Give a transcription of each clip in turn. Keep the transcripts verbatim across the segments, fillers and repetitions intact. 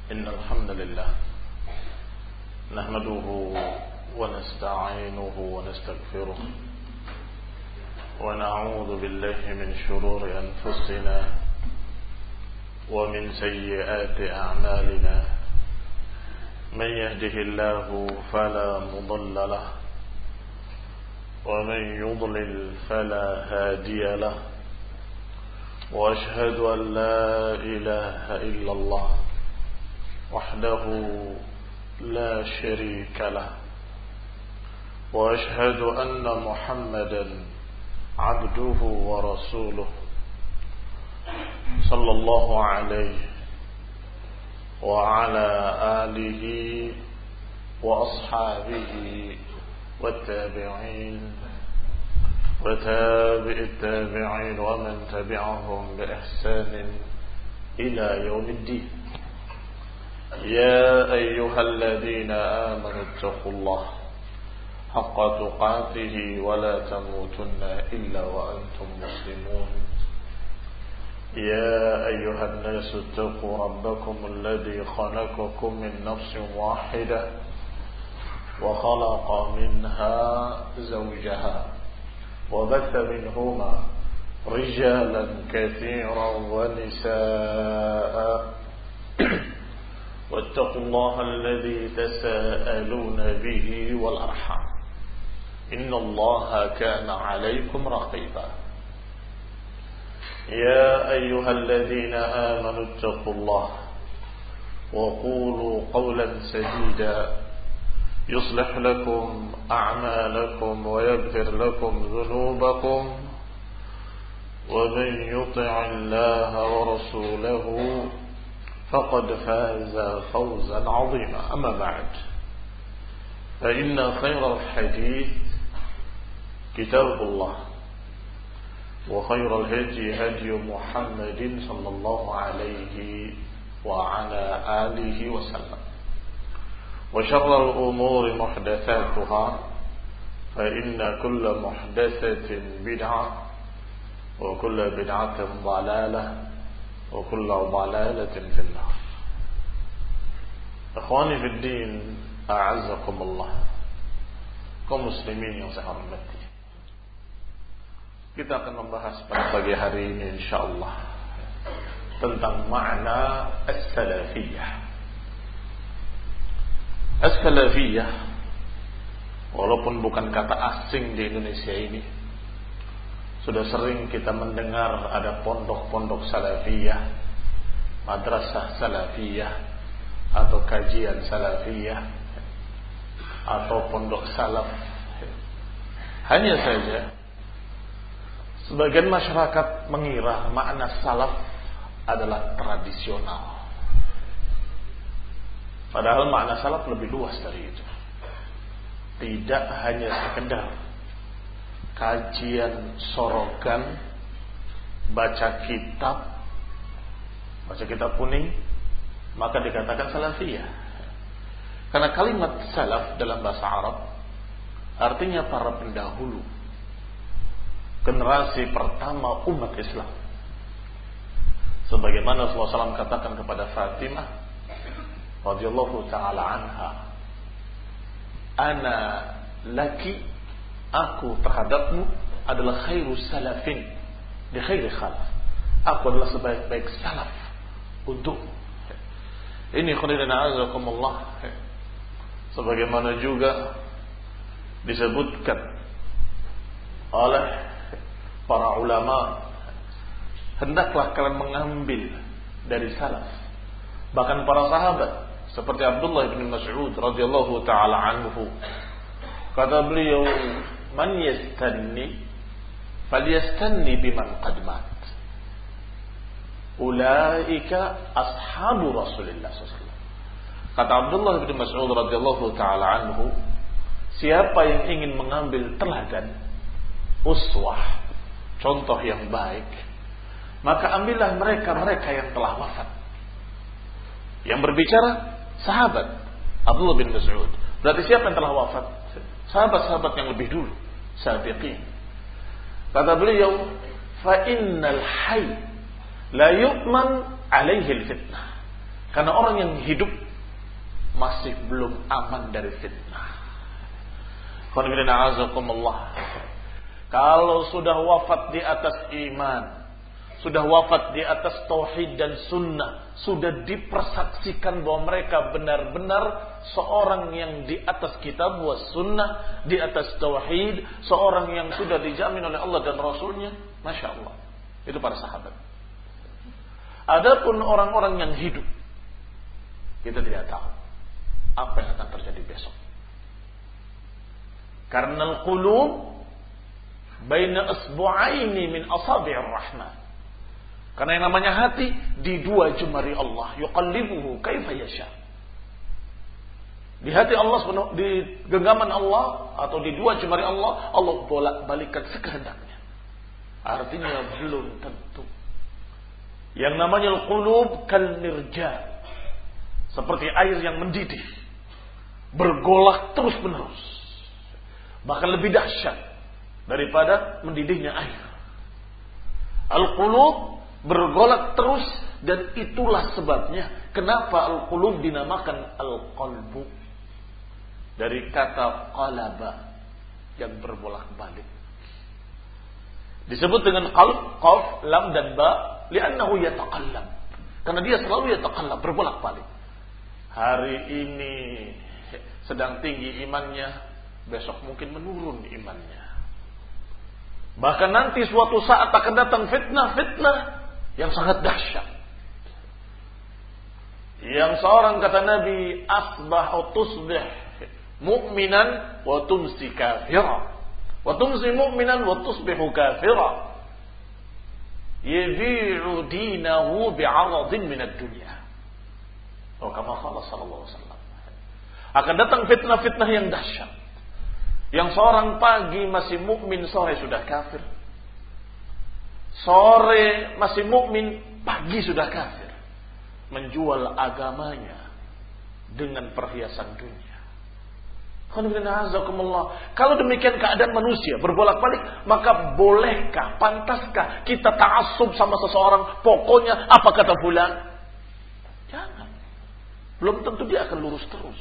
إن الحمد لله نحمده ونستعينه ونستغفره ونعوذ بالله من شرور أنفسنا ومن سيئات أعمالنا من يهده الله فلا مضل له ومن يضلل فلا هادي له وأشهد أن لا إله إلا الله وحده لا شريك له وأشهد أن محمدا عبده ورسوله صلى الله عليه وعلى آله وأصحابه والتابعين وتابع التابعين ومن تبعهم بإحسان إلى يوم الدين. يا أيها الذين آمنوا اتقوا الله حق تقاته ولا تموتن إلا وأنتم مسلمون. يا أيها الناس اتقوا ربكم الذي خلقكم من نفس واحدة وخلق منها زوجها وبث منهما رجالا كثيرا ونساء واتقوا الله الذي تساءلون به والأرحام إن الله كان عليكم رقيبا. يا أيها الذين آمنوا اتقوا الله وقولوا قولا سديدا يصلح لكم أعمالكم ويغفر لكم ذنوبكم ومن يطع الله ورسوله فقد فاز فوزا عظيما. أما بعد فإن خير الحديث كتاب الله وخير الهدي هدي محمد صلى الله عليه وعلى آله وسلم وشر الأمور محدثاتها فإن كل محدثة بدعة وكل بدعة ضلالة وكل ضلالة في النار. Ikhwani fi din, a'azzakumullah, kaum muslimin yang saya hormati. Kita akan membahas pada pagi hari ini insyaallah tentang makna as-salafiyah. As-salafiyah walaupun bukan kata asing di Indonesia ini, sudah sering kita mendengar ada pondok-pondok salafiyah, madrasah salafiyah, atau kajian salafiyah, atau pondok salaf. Hanya saja sebagian masyarakat mengira makna salaf adalah tradisional. Padahal makna salaf lebih luas dari itu. Tidak hanya sekedar kajian sorogan, baca kitab, baca kitab kuning, maka dikatakan salafiyah. Karena kalimat salaf dalam bahasa Arab artinya para pendahulu, generasi pertama umat Islam. Sebagaimana Rasulullah shallallahu alaihi wasallam katakan kepada Fatimah radhiyallahu taala anha, ana laki, aku terhadapmu adalah khairu salafin di khairi khalaf. Aku adalah sebaik-baik salaf untuk ini. Khairan a'azakumullah. Sebagaimana juga disebutkan oleh para ulama, hendaklah kalian mengambil dari salaf. Bahkan para sahabat seperti Abdullah bin Mas'ud radhiyallahu taala anhu, kata beliau, man yastanni falyastanni biman qad mat, ulaika ashabu Rasulillah sallallahu alaihi wasallam. Kata Abdullah bin Mas'ud radhiyallahu taala anhu, siapa yang ingin mengambil teladan, uswah, contoh yang baik, maka ambillah mereka-mereka yang telah wafat. Yang berbicara sahabat Abdullah bin Mas'ud. Berarti siapa yang telah wafat? Sahabat-sahabat yang lebih dulu, sabiqin. Kata beliau, fa innal hayy la yu'man alaihi al-fitnah. Karena orang yang hidup masih belum aman dari fitnah. Kalau sudah wafat di atas iman, sudah wafat di atas tauhid dan sunnah, sudah dipersaksikan bahwa mereka benar-benar seorang yang di atas kitab wa sunnah, di atas tauhid, seorang yang sudah dijamin oleh Allah dan Rasulnya, Masya Allah. Itu para sahabat. Adapun orang-orang yang hidup, kita tidak tahu apa yang akan terjadi besok. Karena al-qulub baina asbu'aini min asabi'ir rahman. Karena yang namanya hati di dua jemari Allah, yuqallibuhu kaifa yasha. Di hati Allah, di genggaman Allah atau di dua jemari Allah, Allah bolak-balikan sekehendaknya. Artinya belum tentu. Yang namanya al-qulub kal mirjal, seperti air yang mendidih, bergolak terus-menerus, bahkan lebih dahsyat daripada mendidihnya air. Al-qulub bergolak terus, dan itulah sebabnya kenapa al-qulub dinamakan al-qalbu, dari kata qalaba yang berbolak-balik. Disebut dengan qalb, qaf, lam dan ba, li'annahu yataqallab, karena dia selalu yataqallab, berbolak-balik. Hari ini sedang tinggi imannya, besok mungkin menurun imannya. Bahkan nanti suatu saat akan datang fitnah-fitnah yang sangat dahsyat. Yang seorang kata Nabi, asbah atau tusbih mu'minan wa tumsi kafira, wa tumsi mu'minan wa tusbihu kafira, yabi'u dinahu bi'aradin minad dunya. Oh, kama qala sallallahu alaihi wasallam. Akan datang fitnah-fitnah yang dahsyat. Yang seorang pagi masih mukmin, sore sudah kafir. Sore masih mukmin, pagi sudah kafir. Menjual agamanya dengan perhiasan dunia. Kalau demikian keadaan manusia berbolak-balik, maka bolehkah, pantaskah kita ta'assub sama seseorang? Pokoknya apa kata fulan? Jangan. Belum tentu dia akan lurus terus.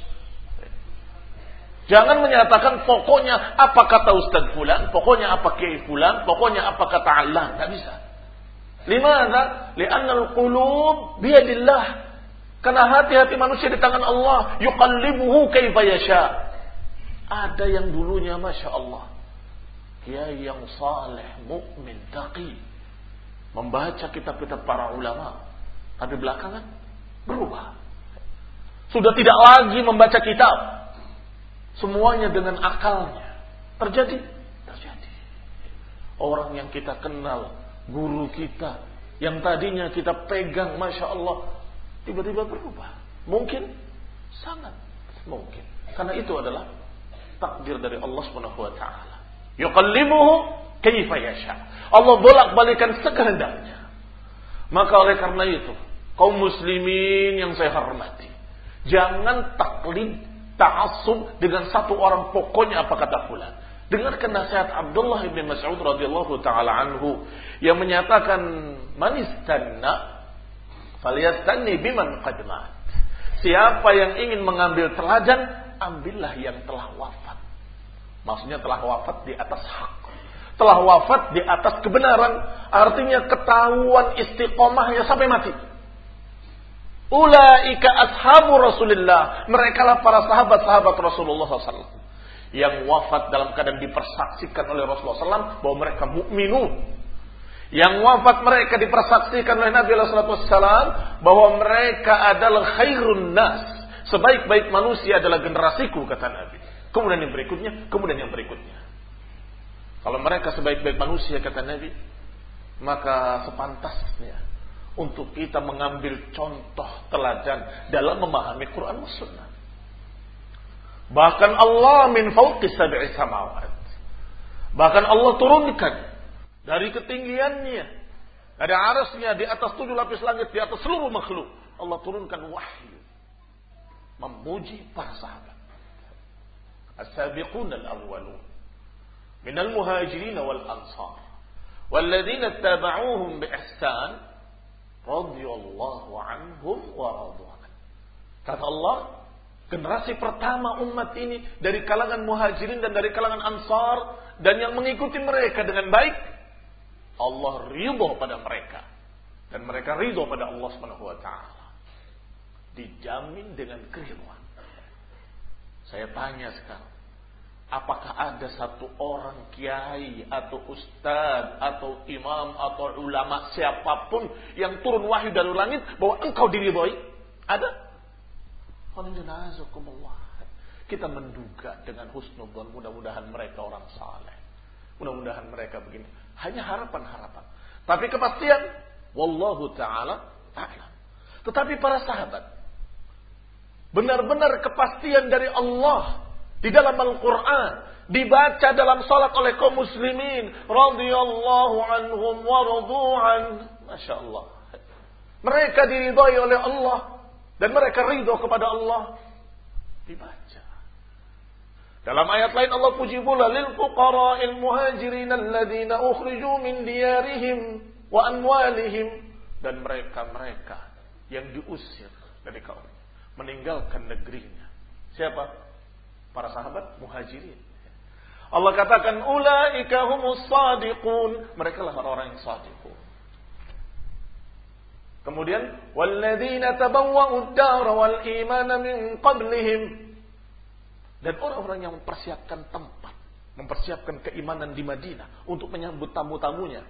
Jangan menyatakan pokoknya apa kata Ustaz fulan, pokoknya apa kiai fulan, pokoknya apa kata Allah. Tidak bisa. Limadha? Li'anna al-qulub biyadillah. Karena hati-hati manusia di tangan Allah. Yuqallibuhu kaifa yasha. Ada yang dulunya Masya Allah, kiai yang saleh, mukmin, taqi, membaca kitab-kitab para ulama, tapi belakangan berubah. Sudah tidak lagi membaca kitab, semuanya dengan akalnya. Terjadi? Terjadi. Orang yang kita kenal, guru kita, yang tadinya kita pegang, Masya Allah, tiba-tiba berubah. Mungkin? Sangat mungkin. Karena itu adalah takdir dari Allah Subhanahu wa taala. Yuqallibuhu kaifa yasha. Allah bolak-balikan sekehendaknya. Maka oleh karena itu, kaum muslimin yang saya hormati, jangan taklid, ta'assub dengan satu orang, pokoknya apa kata fulan. Dengarkan nasihat Abdullah bin Mas'ud radhiyallahu taala anhu yang menyatakan, man istanna falyastanni biman qad mat. Siapa yang ingin mengambil teladan, ambillah yang telah wafat. Maksudnya telah wafat di atas hak, telah wafat di atas kebenaran. Artinya ketahuan istiqomahnya sampai mati. Ulaika ashabu Rasulillah. Mereka lah para sahabat-sahabat Rasulullah shallallahu alaihi wasallam yang wafat dalam keadaan dipersaksikan oleh Rasulullah shallallahu alaihi wasallam bahwa mereka mukminun. Yang wafat mereka dipersaksikan oleh Nabi shallallahu alaihi wasallam bahwa mereka adalah khairun nas. Sebaik-baik manusia adalah generasiku, kata Nabi. Kemudian yang berikutnya, kemudian yang berikutnya. Kalau mereka sebaik-baik manusia, kata Nabi, maka sepantasnya untuk kita mengambil contoh teladan dalam memahami Quran dan Sunnah. Bahkan Allah min fawqis sab'i samawat. Bahkan Allah turunkan dari ketinggiannya, dari arasnya, di atas tujuh lapis langit, di atas seluruh makhluk, Allah turunkan wahyu memuji para sahabat. As-sabiqun al-awwalun minal muhajirin wal ansar walladzina ittaba'uuhum bi ihsan radhiyallahu anhum wa radu an. Kata Allah, generasi pertama umat ini dari kalangan muhajirin dan dari kalangan ansar dan yang mengikuti mereka dengan baik, Allah ridho pada mereka dan mereka ridho pada Allah Subhanahu wa taala. Dijamin dengan keridhaan. Saya tanya sekarang, apakah ada satu orang kiai atau ustaz atau imam atau ulama siapapun yang turun wahyu dari langit bahwa engkau diridhoi? Ada? Kita menduga dengan husnudzon, mudah-mudahan mereka orang saleh. Mudah-mudahan mereka begini. Hanya harapan-harapan. Tapi kepastian, wallahu ta'ala a'lam. Tetapi para sahabat, benar-benar kepastian dari Allah di dalam Al-Quran, dibaca dalam salat oleh kaum muslimin, radhiyallahu anhum wa radu'an. Masya Allah. Mereka diridhai oleh Allah dan mereka ridho kepada Allah. Dibaca. Dalam ayat lain Allah puji pula, lil fuqara'il muhajirin alladzina ukhriju min diyarihim wa amwalihim, dan mereka-mereka yang diusir dari kaumnya, meninggalkan negerinya. Siapa? Para sahabat muhajirin. Allah katakan ulaika humus shadiqun, mereka lah orang yang shadiqun. Kemudian walladzina tabawwa'ud dara wal imana min qablihim, dan orang-orang yang mempersiapkan tempat, mempersiapkan keimanan di Madinah untuk menyambut tamu-tamunya.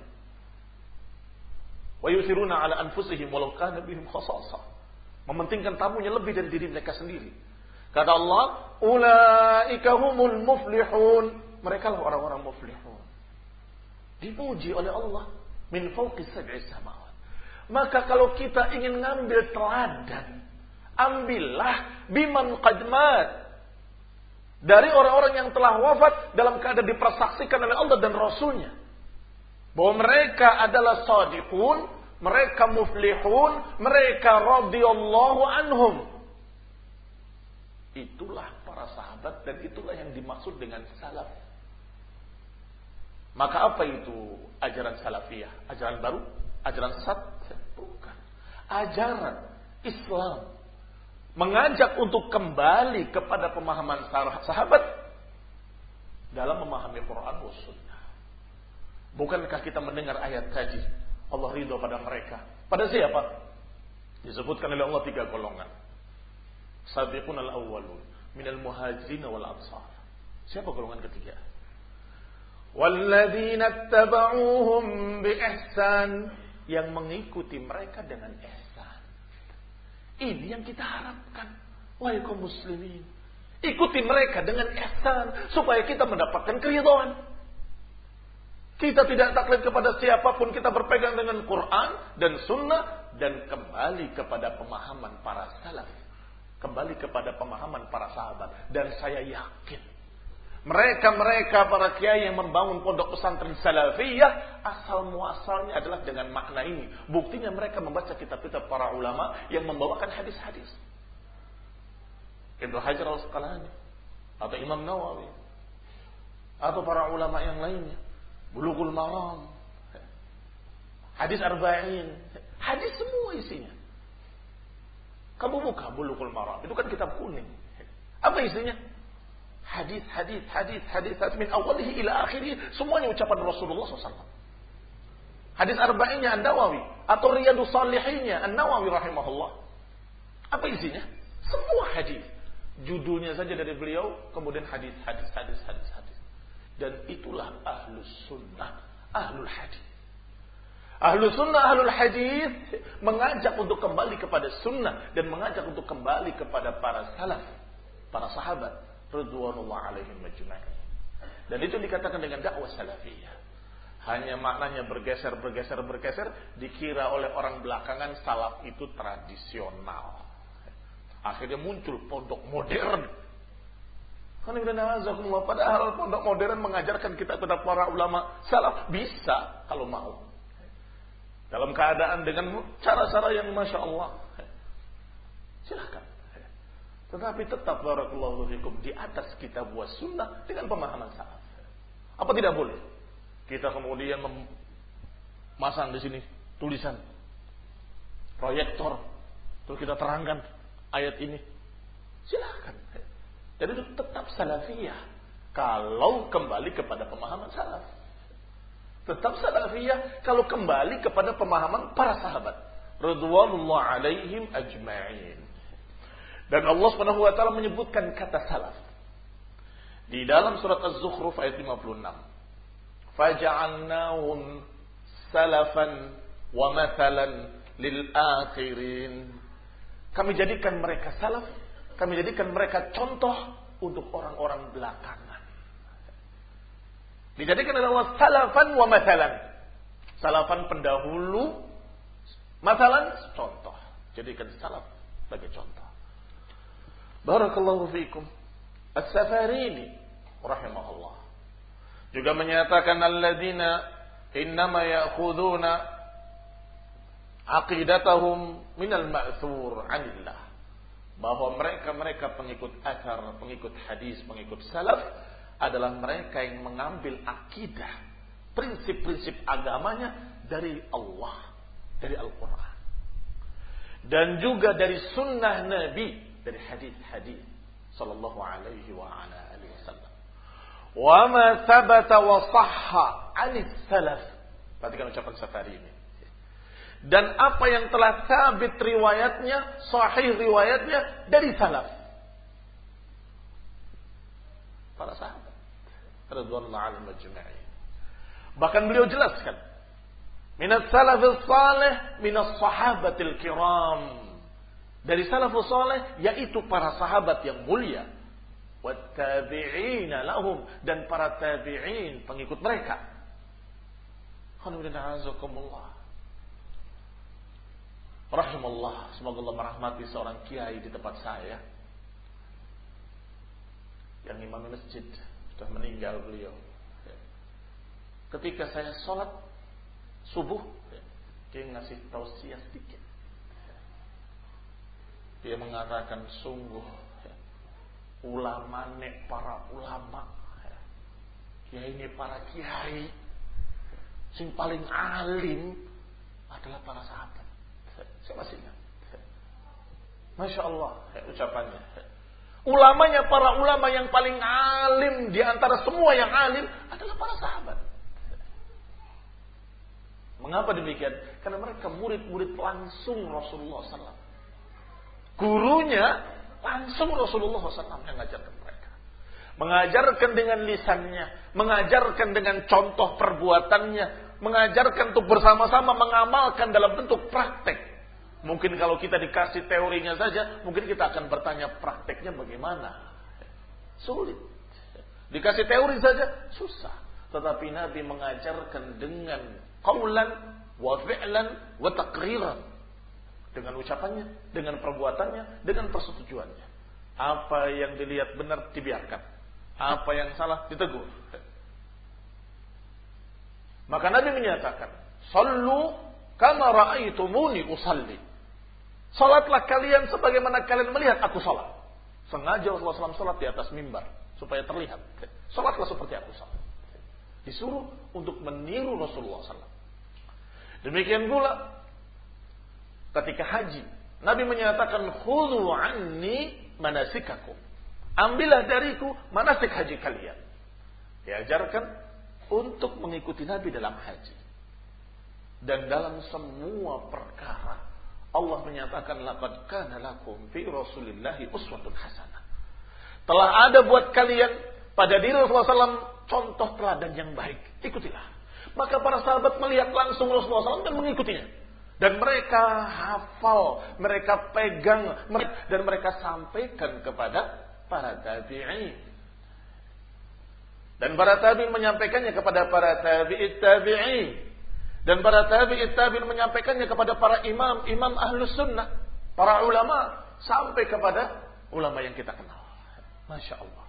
Wa yusiruna ala anfusihim walau kana bihim khasasah, mementingkan tamunya lebih dari diri mereka sendiri. Kata Allah, ulaika humul muflihun, mereka lah orang-orang muflihun. Dipuji oleh Allah min fawqi sab'i samawat. Maka kalau kita ingin ngambil teladan, ambillah biman qad mat, dari orang-orang yang telah wafat dalam keadaan dipersaksikan oleh Allah dan Rasulnya bahwa mereka adalah shadiqun, mereka muflihun, mereka radhiyallahu anhum. Itulah para sahabat dan itulah yang dimaksud dengan salaf. Maka apa itu ajaran salafiyah? Ajaran baru? Ajaran sesat? Bukan. Ajaran Islam mengajak untuk kembali kepada pemahaman sahabat dalam memahami Quran dan Sunnah. Bukankah kita mendengar ayat tadi, Allah ridho pada mereka? Pada siapa? Disebutkan oleh Allah tiga golongan. Sabiqun al-awwalun minal muhajirin wal ansar. Siapa golongan ketiga? Walladzina tabauhum bi ihsan, yang mengikuti mereka dengan ihsan. Ini yang kita harapkan. Wahai kaum muslimin, ikuti mereka dengan ihsan supaya kita mendapatkan keridhaan. Kita tidak taklid kepada siapapun, kita berpegang dengan Quran dan Sunnah dan kembali kepada pemahaman para salaf, kembali kepada pemahaman para sahabat. Dan saya yakin mereka-mereka para kiai yang membangun pondok pesantren salafiyah, asal muasalnya adalah dengan makna ini. Buktinya mereka membaca kitab-kitab para ulama yang membawakan hadis-hadis. Ibnu Hajar al-Asqalani atau Imam Nawawi atau para ulama yang lainnya, Bulughul Maram, hadis arba'in, hadis semua isinya. Kamu buka Bulughul Maram, itu kan kitab kuning. Apa isinya? Hadis, hadis, hadis, hadis, hadis min awalihi ila akhirih, semuanya ucapan Rasulullah shallallahu alaihi wasallam. Hadis arba'innya An-Nawawi atau Riyadus Shalihinnya An-Nawawi rahimahullah. Apa isinya? Semua hadis. Judulnya saja dari beliau, kemudian hadis, hadis, hadis, hadis, hadis. Dan itulah ahlus sunnah, ahlul hadis. Ahlus sunnah, ahlul hadis mengajak untuk kembali kepada sunnah dan mengajak untuk kembali kepada para salaf, para sahabat radhiyallahu alaihim majma'in. Dan itu dikatakan dengan dakwah salafiyah. Hanya maknanya bergeser, bergeser, bergeser, dikira oleh orang belakangan salaf itu tradisional. Akhirnya muncul pondok modern. Padahal pondok modern mengajarkan kita kepada para ulama salaf bisa kalau mau. Dalam keadaan dengan cara-cara yang masya Allah. Silahkan. Tetapi tetap barakallahu fikum di atas kitab wa sunnah dengan pemahaman salaf. Apa tidak boleh? Kita kemudian memasang di sini tulisan proyektor, terus kita terangkan ayat ini. Silakan. Jadi itu tetap salafiyah kalau kembali kepada pemahaman salaf. Tetap salafiyah kalau kembali kepada pemahaman para sahabat radhiyallahu alaihim ajma'in. Dan Allah Subhanahu wa taala menyebutkan kata salaf di dalam surat Az-Zukhruf ayat lima puluh enam. Faja'alnahum salafan wa mathalan lil akhirin. Kami jadikan mereka salaf, kami jadikan mereka contoh untuk orang-orang belakangan. Dijadikan adalah salafan wa mathalan. Salafan pendahulu, mathalan contoh. Jadikan salaf sebagai contoh. Barakallahu fiikum. As-Safarini rahimahullah juga menyatakan alladzina innama ya'khuduna aqidatahum minal ma'thur 'anillah, bahwa mereka-mereka pengikut athar, pengikut hadis, pengikut salaf adalah mereka yang mengambil akidah, prinsip-prinsip agamanya dari Allah, dari Al-Quran, dan juga dari sunnah Nabi, dari hadis-hadis sallallahu alaihi wa ala alihi wasallam. Wa ma thabata wa sahha 'anis salaf. Perhatikan ucapan Safari ini. Dan apa yang telah sabit riwayatnya, sahih riwayatnya dari salaf, para sahabat radhiyallahu anhum ajma'in. Bahkan beliau jelaskan, minas salafis salih minas sahabatil kiram, dari salafus salih yaitu para sahabat yang mulia, wat tabi'ina lahum, dan para tabi'in pengikut mereka. Alhamdulillah, rahimallah, semoga Allah merahmati seorang kiai di tempat saya yang imam masjid, sudah meninggal beliau. Ketika saya sholat subuh, dia ngasih tausiah sedikit. Dia mengatakan, sungguh ulama nek para ulama, kiai ini para kiai, sing paling alim adalah para sahabat. Saya masih ingat. Masya Allah ucapannya. Ulamanya, para ulama yang paling alim di antara semua yang alim adalah para sahabat. Mengapa demikian? Karena mereka murid-murid langsung Rasulullah sallallahu alaihi wasallam. Gurunya langsung Rasulullah sallallahu alaihi wasallam yang mengajarkan mereka. Mengajarkan dengan lisannya, mengajarkan dengan contoh perbuatannya, mengajarkan untuk bersama-sama mengamalkan dalam bentuk praktek. Mungkin kalau kita dikasih teorinya saja, mungkin kita akan bertanya prakteknya bagaimana. Sulit. Dikasih teori saja susah. Tetapi Nabi mengajarkan dengan qaulan wa fi'lan wa taqriran, dengan ucapannya, dengan perbuatannya, dengan persetujuannya. Apa yang dilihat benar dibiarkan, apa yang salah ditegur. Maka Nabi menyatakan, "Shallu kama ra'aitumuni usalli." Salatlah kalian sebagaimana kalian melihat aku salat. Sengaja Rasulullah sallallahu alaihi wasallam salat di atas mimbar supaya terlihat. Salatlah seperti aku salat. Disuruh untuk meniru Rasulullah sallallahu alaihi wasallam. Demikian pula ketika haji, Nabi menyatakan, "Khudhu anni manasikakum." Ambillah dariku manasik haji kalian. Diajarkan untuk mengikuti Nabi dalam haji. Dan dalam semua perkara Allah menyatakan, laqad kana lakum fi Rasulillahi uswatun hasanah. Telah ada buat kalian pada diri Rasulullah sallallahu alaihi wasallam contoh teladan yang baik. Ikutilah. Maka para sahabat melihat langsung Rasulullah sallallahu alaihi wasallam dan mengikutinya. Dan mereka hafal, mereka pegang, dan mereka sampaikan kepada para tabi'in. Dan para tabi'in menyampaikannya kepada para tabi'it tabi'in. Dan para tabi'it tabi'in menyampaikannya kepada para imam, imam ahlus sunnah, para ulama, sampai kepada ulama yang kita kenal. Masya Allah.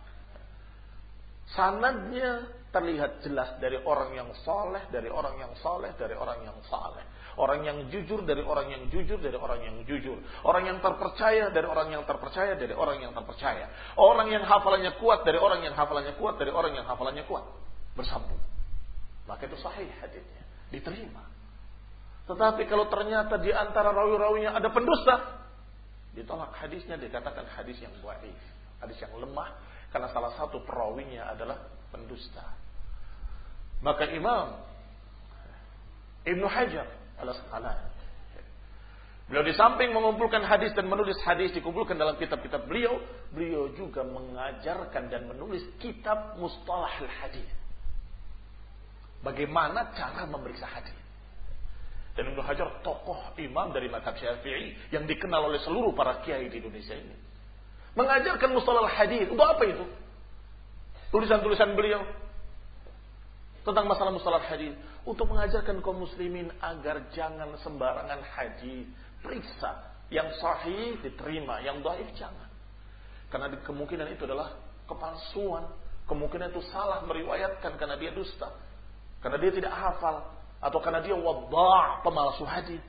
Sanadnya terlihat jelas dari orang yang saleh, dari orang yang saleh, dari orang yang saleh. Orang yang jujur dari orang yang jujur, dari orang yang jujur. Orang yang terpercaya dari orang yang terpercaya, dari orang yang terpercaya. Orang yang hafalannya kuat dari orang yang hafalannya kuat, dari orang yang hafalannya kuat. Bersambung. Maka itu sahih hadisnya. Diterima. Tetapi kalau ternyata di antara rawi-rawinya ada pendusta, ditolak hadisnya, dikatakan hadis yang dhaif, hadis yang lemah, karena salah satu perawinya adalah pendusta. Maka Imam Ibnu Hajar Al-Asqalani, beliau di samping mengumpulkan hadis dan menulis hadis dikumpulkan dalam kitab-kitab beliau, beliau juga mengajarkan dan menulis kitab Mustalahul Hadis. Bagaimana cara memeriksa hadis. Dan Ibnu Hajar tokoh imam dari mazhab Syafi'i yang dikenal oleh seluruh para kiai di Indonesia ini. Mengajarkan Mustalahul Hadis. Untuk apa itu? Tulisan-tulisan beliau tentang masalah Mustalahul Hadis untuk mengajarkan kaum muslimin agar jangan sembarangan hadis. Periksa yang sahih diterima, yang dhaif jangan. Karena kemungkinan itu adalah kepalsuan, kemungkinan itu salah meriwayatkan karena dia dusta, karena dia tidak hafal, atau karena dia wadha', pemalsu hadis.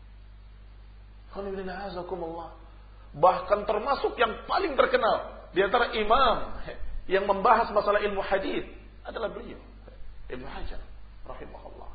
Bahkan termasuk yang paling terkenal di antara imam yang membahas masalah ilmu hadis adalah beliau, Ibnu Hajar rahimahullah.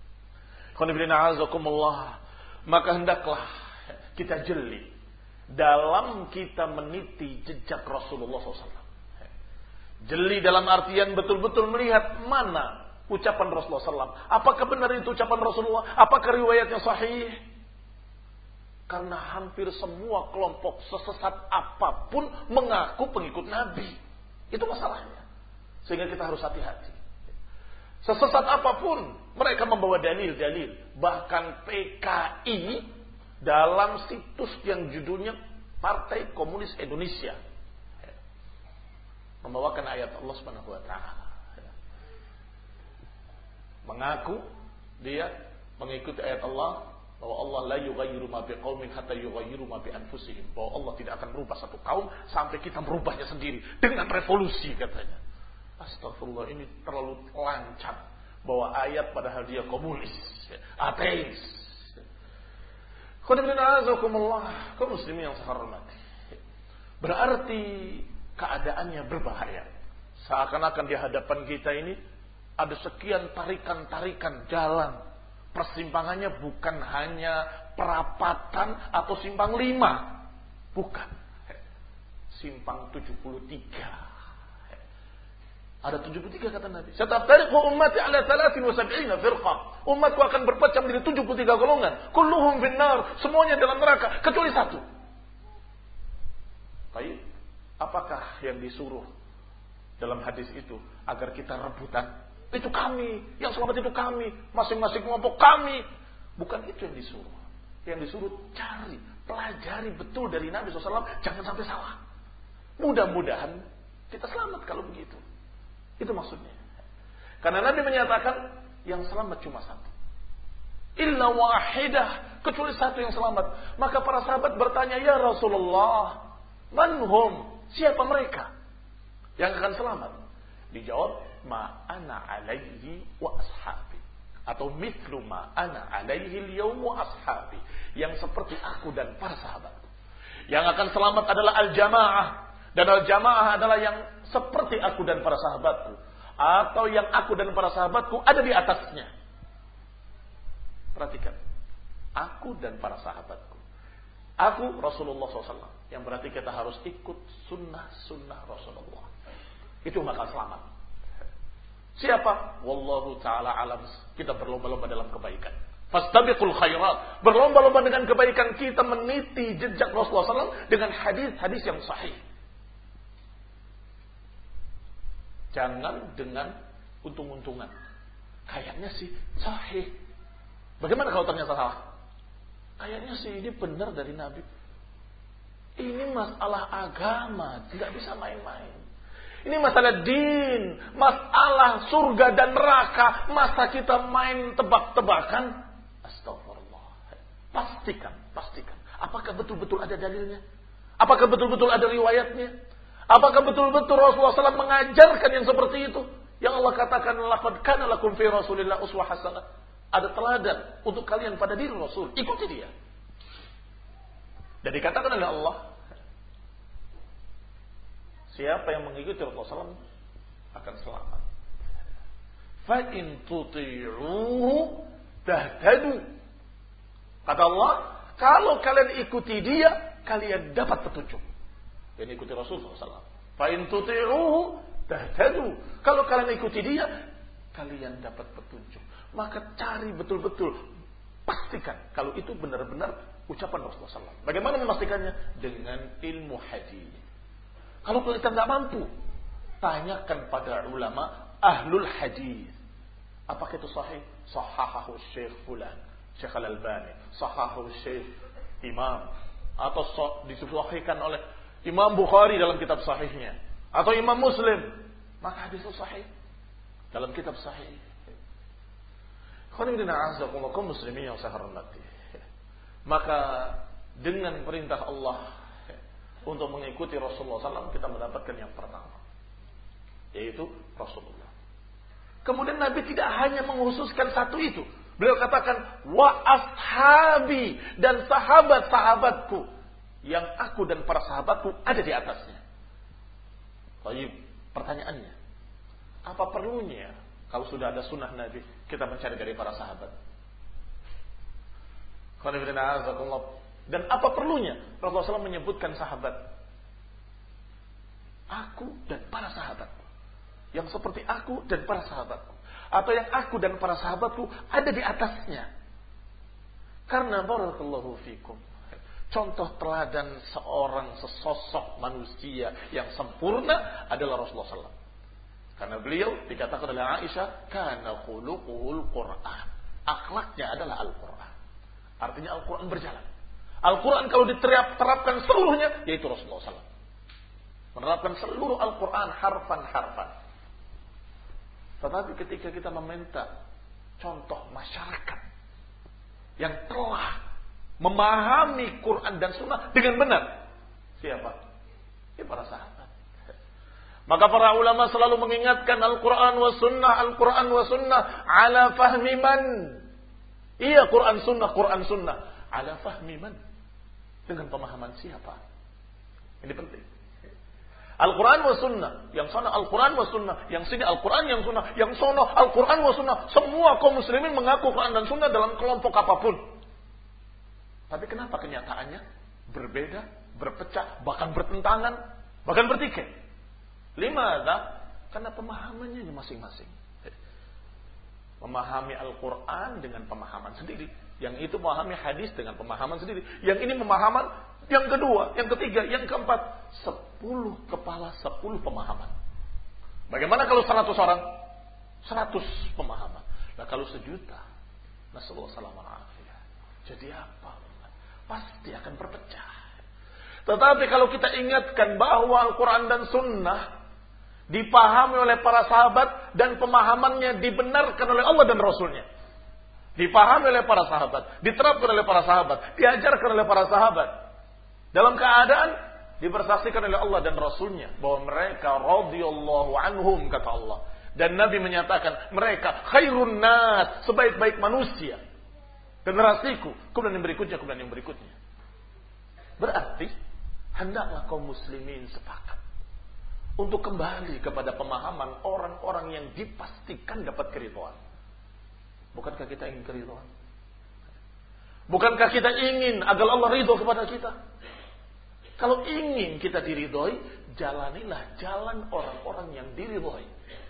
Maka hendaklah kita jeli dalam kita meniti jejak Rasulullah shallallahu alaihi wasallam. Jeli dalam artian betul-betul melihat mana ucapan Rasulullah shallallahu alaihi wasallam. Apakah benar itu ucapan Rasulullah? Apakah riwayatnya sahih? Karena hampir semua kelompok sesesat apapun mengaku pengikut Nabi. Itu masalahnya. Sehingga kita harus hati-hati. Sesesat apapun mereka membawa dalil-dalil. Bahkan P K I dalam situs yang judulnya Partai Komunis Indonesia membawakan ayat Allah Subhanahu wa taala. Mengaku dia mengikuti ayat Allah bahwa Allah la yughayyiru ma biqaumin hatta yughayyiru ma bi anfusihim. Bahwa Allah tidak akan merubah satu kaum sampai kita merubahnya sendiri dengan revolusi katanya. Astagfirullah, ini terlalu lancar. Bahwa ayat padahal dia komunis, ateis. Kaum muslimin yang saya hormati. Berarti keadaannya berbahaya. Seakan-akan di hadapan kita ini ada sekian tarikan-tarikan jalan. Persimpangannya bukan hanya perapatan atau simpang lima. Bukan. Simpang tujuh puluh tiga. Ada tujuh puluh tiga kata Nabi. Sataftariqu ummati ala thalathin wa sab'ina firqah. Umatku akan berpecah menjadi tujuh puluh tiga golongan. Kulluhum finnar. Semuanya dalam neraka kecuali satu. Baik. Apakah yang disuruh dalam hadis itu agar kita rebutan? Itu kami, yang selamat itu kami, masing-masing kelompok kami. Bukan itu yang disuruh. Yang disuruh cari, pelajari betul dari Nabi shallallahu alaihi wasallam, jangan sampai salah. Mudah-mudahan kita selamat kalau begitu. Itu maksudnya. Karena Nabi menyatakan yang selamat cuma satu. Illa wahidah, kecuali satu yang selamat. Maka para sahabat bertanya, ya Rasulullah, manhum, siapa mereka yang akan selamat? Dijawab, ma ana alaihi wa ashabi, atau mithlu ma ana alaihi al-yawm wa ashabi, yang seperti aku dan para sahabat. Yang akan selamat adalah al-jamaah, dan al-jamaah adalah yang seperti aku dan para sahabatku, atau yang aku dan para sahabatku ada di atasnya. Perhatikan, aku dan para sahabatku. Aku Rasulullah shallallahu alaihi wasallam, yang berarti kita harus ikut sunnah-sunnah Rasulullah. Itu maka selamat. Siapa? Wallahu ta'ala alam. Kita berlomba-lomba dalam kebaikan. Fastabiqul khairat. Berlomba-lomba dengan kebaikan. Kita meniti jejak Rasulullah shallallahu alaihi wasallam dengan hadis-hadis yang sahih. Jangan dengan untung-untungan. Kayaknya sih sahih. Bagaimana kalau ternyata salah? Kayaknya sih ini benar dari Nabi. Ini masalah agama, tidak bisa main-main. Ini masalah din, masalah surga dan neraka. Masa kita main tebak-tebakan? Astagfirullah. Pastikan, pastikan. Apakah betul-betul ada dalilnya? Apakah betul-betul ada riwayatnya? Apakah betul-betul Rasulullah shallallahu alaihi wasallam mengajarkan yang seperti itu? Yang Allah katakan, laqad kana lakum fi Rasulillah uswah hasanah. Ada teladan untuk kalian pada diri Rasul. Ikuti dia. Dan dikatakan oleh Allah, siapa yang mengikuti Rasulullah shallallahu alaihi wasallam akan selamat. Fa in tuti'uhu tahtadu. Kata Allah, kalau kalian ikuti dia, kalian dapat petunjuk. Dan ikuti Rasulullah shallallahu alaihi wasallam. Fa in tuti'uhu tahtadu. Kalau kalian ikuti dia, kalian dapat petunjuk. Maka cari betul-betul, pastikan kalau itu benar-benar ucapan Rasulullah shallallahu alaihi wasallam. Bagaimana memastikannya? Dengan ilmu hadis. Kalau kita nggak mampu, tanyakan pada ulama ahlul hadis. Apakah itu sahih? Sahahahu Syekh Fulan, Syekh Al-Albani, sahahahu Syekh Imam, atau disahihkan oleh Imam Bukhari dalam kitab sahihnya, atau Imam Muslim, maka hadis itu sahih dalam kitab sahih. Khonibina azakumullah muslimin yang saya hormati. Maka dengan perintah Allah untuk mengikuti Rasulullah shallallahu alaihi wasallam, kita mendapatkan yang pertama, yaitu Rasulullah. Kemudian Nabi tidak hanya menghususkan satu itu. Beliau katakan, wa ashabi, dan sahabat-sahabatku, yang aku dan para sahabatku ada di atasnya. Baik, pertanyaannya, apa perlunya kalau sudah ada sunnah Nabi kita mencari dari para sahabat? Dan apa perlunya Rasulullah shallallahu alaihi wasallam menyebutkan sahabat? Aku dan para sahabatku, yang seperti aku dan para sahabatku, atau yang aku dan para sahabatku ada di atasnya. Karena barakallahu fikum, contoh teladan seorang sesosok manusia yang sempurna adalah Rasulullah shallallahu alaihi wasallam. Karena beliau dikatakan oleh Aisyah, kana khuluquhul Qur'an. Akhlaknya adalah Al-Quran. Artinya Al-Quran berjalan. Al-Quran kalau diterapkan seluruhnya, yaitu Rasulullah shallallahu alaihi wasallam. Menerapkan seluruh Al-Quran harfan-harfan. Tetapi ketika kita meminta contoh masyarakat yang telah memahami Quran dan Sunnah dengan benar, siapa? Ya, para sahabat. Maka para ulama selalu mengingatkan Al-Quran wa Sunnah, Al-Quran wa Sunnah ala fahmi man. Iya, Quran Sunnah, Quran Sunnah ala fahmi man. Dengan pemahaman siapa? Ini penting. Al-Quran wa Sunnah, yang sana Al-Quran wa Sunnah, yang sini Al-Quran yang Sunnah, yang sono Al-Quran wa Sunnah. Semua kaum muslimin mengaku Quran dan Sunnah dalam kelompok apapun. Tapi kenapa kenyataannya berbeda, berpecah, bahkan bertentangan, bahkan bertikai? Limadha? Karena pemahamannya masing-masing. Memahami Al-Quran dengan pemahaman sendiri. Yang itu memahami hadis dengan pemahaman sendiri. Yang ini pemahaman yang kedua, yang ketiga, yang keempat. Sepuluh kepala, sepuluh pemahaman. Bagaimana kalau seratus orang? Seratus pemahaman. Nah kalau sejuta, nasallahu alaihi. Jadi apa? Pasti akan berpecah. Tetapi kalau kita ingatkan bahwa Al-Quran dan Sunnah dipahami oleh para sahabat dan pemahamannya dibenarkan oleh Allah dan Rasulnya. Dipahami oleh para sahabat, diterapkan oleh para sahabat, diajarkan oleh para sahabat. Dalam keadaan dibersaksikan oleh Allah dan Rasulnya bahwa mereka radhiyallahu anhum, kata Allah. Dan Nabi menyatakan mereka khairun nas, sebaik-baik manusia. Generasiku, kemudian yang berikutnya, kemudian yang berikutnya. Berarti hendaklah kaum muslimin sepakat untuk kembali kepada pemahaman orang-orang yang dipastikan dapat keridhaan. Bukankah kita ingin keridhaan? Bukankah kita ingin agar Allah ridho kepada kita? Kalau ingin kita diridhoi, jalanilah jalan orang-orang yang diridhoi.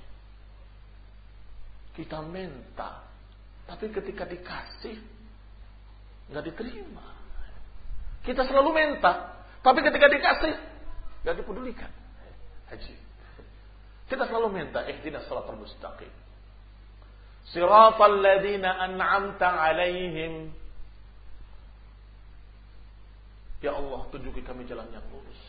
Kita minta, tapi ketika dikasih nggak diterima. Kita selalu minta, tapi ketika dikasih nggak dipedulikan. Haji. Kita selalu minta ihdinas shiratal mustaqim. Shiratal ladzina an'amta 'alaihim. Ya Allah, tunjuki kami jalan yang lurus.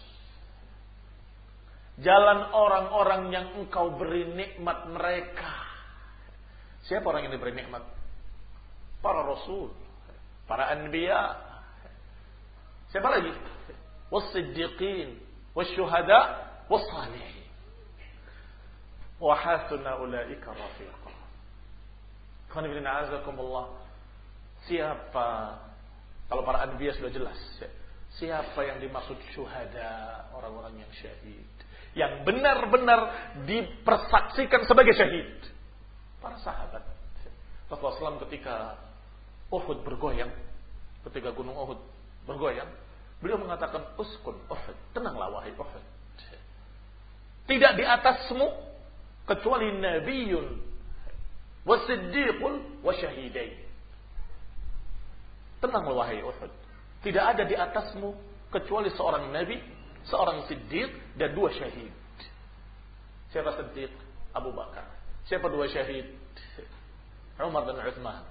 Jalan orang-orang yang Engkau beri nikmat mereka. Siapa orang yang diberi nikmat? Para rasul, para anbiya. Siapa lagi? Was-siddiqin, was-syuhada, was-salihin. Wa hasuna ulaika rafiqa. Qanibina azakumullah. Siapa? Kalau para anbiya sudah jelas. Siapa yang dimaksud syuhada? Orang-orang yang syahid, yang benar-benar dipersaksikan sebagai syahid. Para sahabat. Rasulullah shallallahu alaihi wasallam ketika Uhud bergoyang, ketika gunung Uhud bergoyang, beliau mengatakan, uskun Uhud, tenanglah wahai Uhud. Tidak di atasmu kecuali nabiyun wa siddiqun wa syahidain. Tenanglah wahai Uhud, tidak ada di atasmu kecuali seorang nabi, seorang siddiq dan dua syahid. Siapa siddiq? Abu Bakar. Siapa dua syahid? Umar dan Utsman.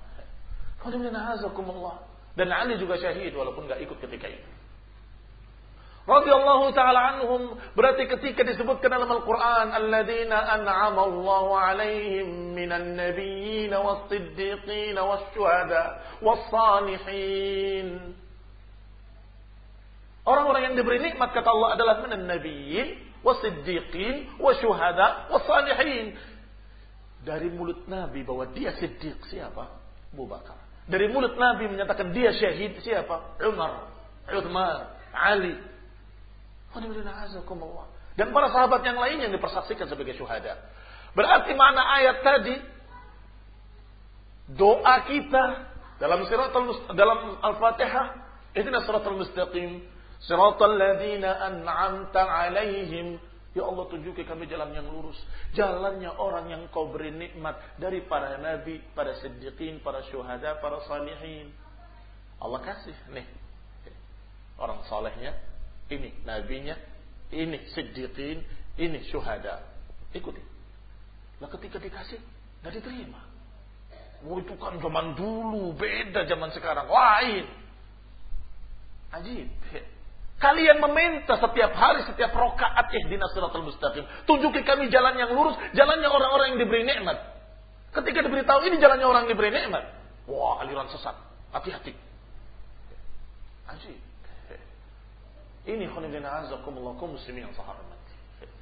Dan Ali juga syahid walaupun enggak ikut ketika itu. Radhiyallahu ta'ala anhum, berarti ketika disebutkan dalam Al-Quran, alladzina an'ama Allahu 'alaihim minan nabiyyin was-siddiqin wasyuhada was-salihin. Orang-orang yang diberi nikmat kata Allah adalah minan nabiyyin was-siddiqin wasyuhada was-salihin. Dari mulut Nabi bahwa dia siddiq, siapa? Abu Bakar. Dari mulut Nabi menyatakan dia syahid, siapa? Umar, Utsman, Ali. Dan para sahabat yang lain yang dipersaksikan sebagai syuhada. Berarti makna ayat tadi, doa kita dalam siratal dalam Al-Fatihah, ihdinas siratal mustaqim, siratal ladzina an'amta 'alaihim. Ya Allah, tunjuki kami jalan yang lurus, jalannya orang yang Kau beri nikmat dari para nabi, para siddiqin, para syuhada, para salihin. Allah kasih nih orang salehnya, ini nabinya, ini siddiqin, ini syuhada. Ikuti. Lah ketika dikasih enggak diterima. Oh, itu kan zaman dulu, beda zaman sekarang, lain. Ajib. Kalian meminta setiap hari, setiap rakaat, ihdinas siratal mustaqim. Tunjuki kami jalan yang lurus, jalannya orang-orang yang diberi nikmat. Ketika diberitahu ini jalannya orang yang diberi nikmat, wah, aliran sesat. Hati-hati. Ajib. Ini khonibina azakumullah kaum muslimin yang saya hormati.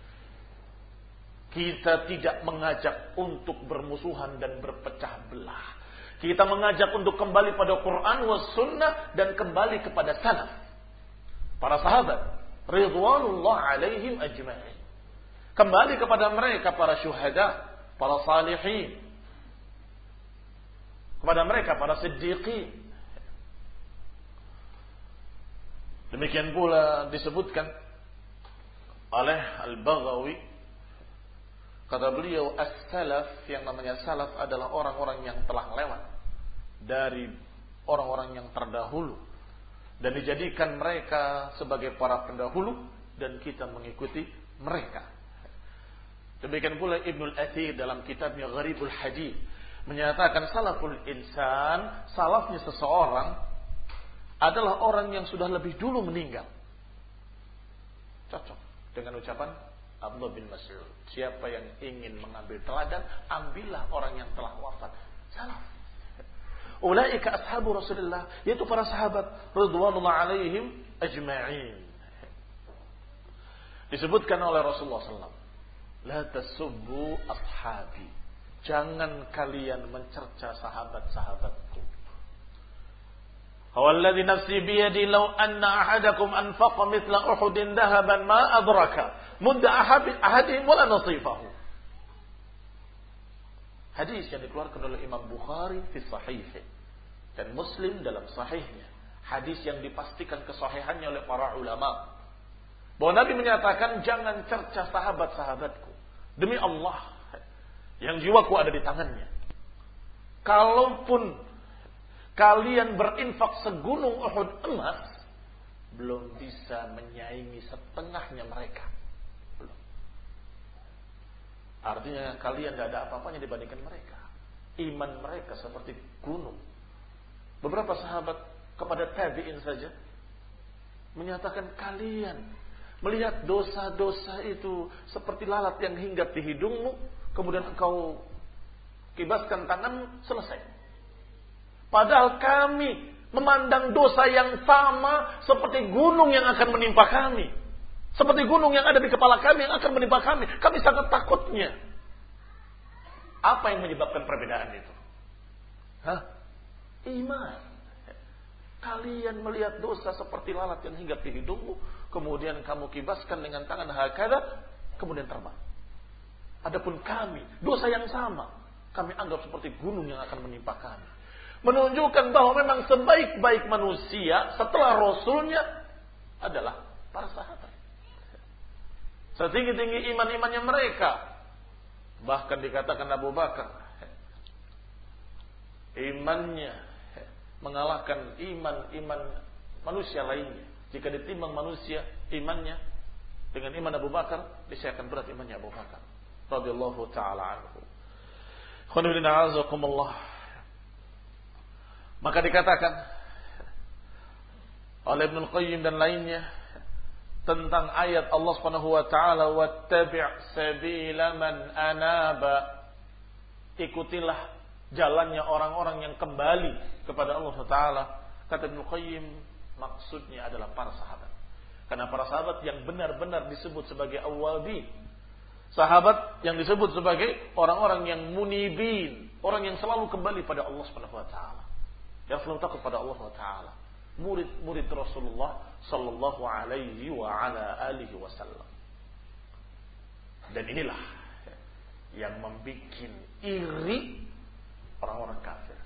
Kita tidak mengajak untuk bermusuhan dan berpecah belah. Kita mengajak untuk kembali pada Quran was sunnah dan kembali kepada salaf. Para sahabat ridwanullah alaihim ajma'in. Kembali kepada mereka para syuhada, para salihin. Kepada mereka para siddiqin. Demikian pula disebutkan oleh Al-Baghawi, kata beliau, as-salaf, yang namanya salaf adalah orang-orang yang telah lewat dari orang-orang yang terdahulu dan dijadikan mereka sebagai para pendahulu dan kita mengikuti mereka. Demikian pula Ibnul Athir dalam kitabnya Gharibul Hadith menyatakan salaful insan, salafnya seseorang adalah orang yang sudah lebih dulu meninggal. Cocok dengan ucapan Abdullah bin Mas'ud, siapa yang ingin mengambil teladan, ambillah orang yang telah wafat. Salaf. Ulaika ashabu Rasulullah, yaitu para sahabat ridwanullah alaihim ajma'in. Disebutkan oleh Rasulullah sallallahu alaihi wasallam, la tasubbu ashabi, jangan kalian mencerca sahabat-sahabatku. Walladzi nafsi biyadi law anna ahadakum anfaqa mithla Uhudin dhahaban ma adraka mudda ahadihim wala nasifahu. Hadis yang dikeluarkan oleh Imam Bukhari fi sahihih dan Muslim dalam sahihnya. Hadis yang dipastikan kesahihannya oleh para ulama. Bahwa Nabi menyatakan jangan cerca sahabat-sahabatku. Demi Allah yang jiwaku ada di tangannya. Kalaupun kalian berinfak segunung Uhud emas, belum bisa menyaingi setengahnya mereka. Belum. Artinya kalian tidak ada apa-apanya dibandingkan mereka. Iman mereka seperti gunung. Beberapa sahabat kepada tabi'in saja menyatakan kalian melihat dosa-dosa itu seperti lalat yang hinggap di hidungmu, kemudian engkau kibaskan tangan, selesai. Padahal kami memandang dosa yang sama seperti gunung yang akan menimpa kami. Seperti gunung yang ada di kepala kami yang akan menimpa kami. Kami sangat takutnya. Apa yang menyebabkan perbedaan itu? Hah? Iman. Kalian melihat dosa seperti lalat yang hinggap di hidungmu, kemudian kamu kibaskan dengan tangan hakada, kemudian terbang. Adapun kami, dosa yang sama, kami anggap seperti gunung yang akan menimpa kami. Menunjukkan bahwa memang sebaik-baik manusia setelah Rasulnya adalah para sahabat. Setinggi-tinggi iman-imannya mereka. Bahkan dikatakan Abu Bakar, imannya mengalahkan iman-iman manusia lainnya. Jika ditimbang manusia imannya dengan iman Abu Bakar, dia akan berat imannya Abu Bakar radhiyallahu taala anhu. Khonibina azakumullah. Maka dikatakan oleh Ibnu Qayyim dan lainnya tentang ayat Allah Subhanahu wa taala, wattabi' sabila man anaba, ikutilah jalannya orang-orang yang kembali kepada Allah taala. Kata Ibnu Qayyim, maksudnya adalah para sahabat. Karena para sahabat yang benar-benar disebut sebagai awwabin, sahabat yang disebut sebagai orang-orang yang munibin, orang yang selalu kembali pada Allah Subhanahu wa taala, yang selalu takut pada Allah Subhanahu wa taala, murid-murid Rasulullah sallallahu alaihi wa ala alihi wasallam. Dan inilah yang membuat iri orang-orang kafir.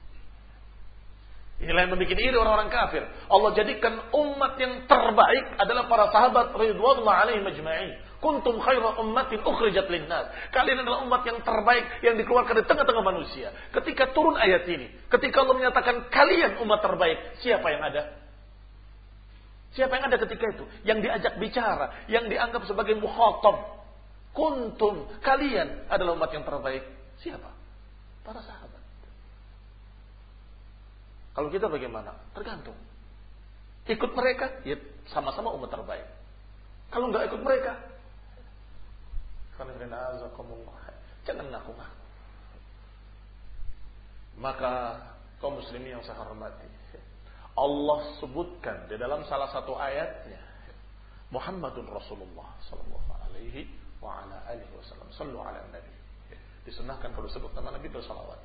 Inilah yang membuat iri orang-orang kafir. Allah jadikan umat yang terbaik adalah para sahabat ridwanullah alaihim ajma'in. Kuntum khaira ummatin ukhrijat linnas. Kalian adalah umat yang terbaik yang dikeluarkan di tengah-tengah manusia. Ketika turun ayat ini, ketika Allah menyatakan kalian umat terbaik, siapa yang ada? Siapa yang ada ketika itu? Yang diajak bicara, yang dianggap sebagai mukhatab. Kuntum, kalian adalah umat yang terbaik. Siapa? Para sahabat. Kalau kita bagaimana? Tergantung. Ikut mereka, ya sama-sama umat terbaik. Kalau enggak ikut mereka, jangan ngaku-ngaku. Maka kaum muslimin yang saya hormati, Allah sebutkan di dalam salah satu ayatnya, Muhammadun Rasulullah sallallahu alaihi wa ala alihi wasallam. Sallu ala nabi. Disunahkan kalau sebut nama Nabi bersalawat.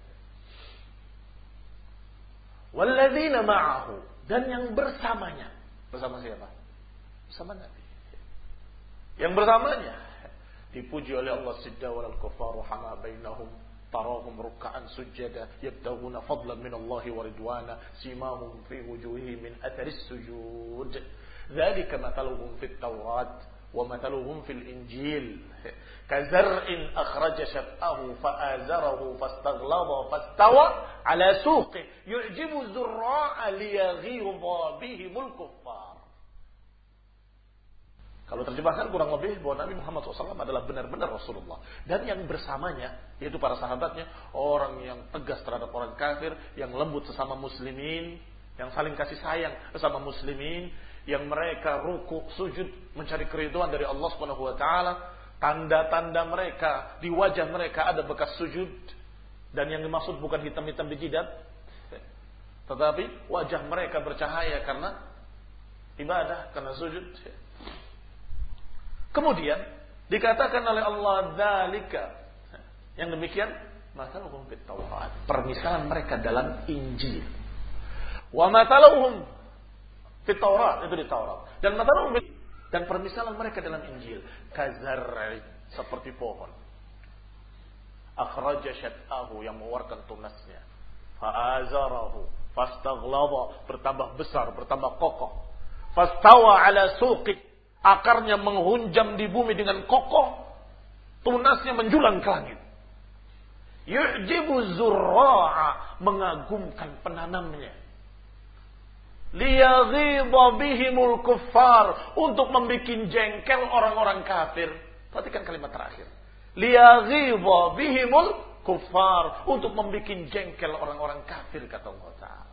Walladzina ma'ahu, dan yang bersamanya. Bersama siapa? Bersama Nabi. Yang bersamanya dipuji oleh Allah, sidda wal kufaru hama bainahum tarahum ruk'an sujada yabtaguna fadlan min Allah wa ridwana simahum fi wujuhihim min atharis sujud dzalika mathaluhum fit tawrat wa mathaluhum fil injil kazar'in akhraja shat'ahu fa'azarahu fastaghlaba fastawa ala suqi yu'jibu zurra'a liyaghidha bihimul kuffar. Kalau terjemahkan kurang lebih bahwa Nabi Muhammad shallallahu alaihi wasallam adalah benar-benar Rasulullah. Dan yang bersamanya, yaitu para sahabatnya, orang yang tegas terhadap orang kafir, yang lembut sesama muslimin, yang saling kasih sayang sesama muslimin, yang mereka ruku, sujud, mencari keridhaan dari Allah Subhanahu wa taala. Tanda-tanda mereka, di wajah mereka ada bekas sujud. Dan yang dimaksud bukan hitam-hitam di jidat, tetapi wajah mereka bercahaya karena ibadah, karena sujud. Kemudian dikatakan oleh Allah, dzalika, yang demikian mathaluhum fit Taurat, permisalan mereka dalam Injil. Wa mathaluhum fit Taurat, itu di Taurat. Dan mathaluhum dan permisalan mereka dalam Injil, kazar'i, seperti pohon. Akhraja shat'ahu, yang mengeluarkan tunasnya. Fa'azarahu, fastaghlaba, bertambah besar, bertambah kokoh. Fastawa ala suqi, akarnya menghunjam di bumi dengan kokoh, tunasnya menjulang ke langit. Yu'jibu zurra'a, mengagumkan penanamnya. Liyaghidha bihimul kuffar, untuk membuat jengkel orang-orang kafir. Perhatikan kalimat terakhir. Liyaghidha bihimul kuffar, untuk membuat jengkel orang-orang kafir, kata Allah Ta'ala.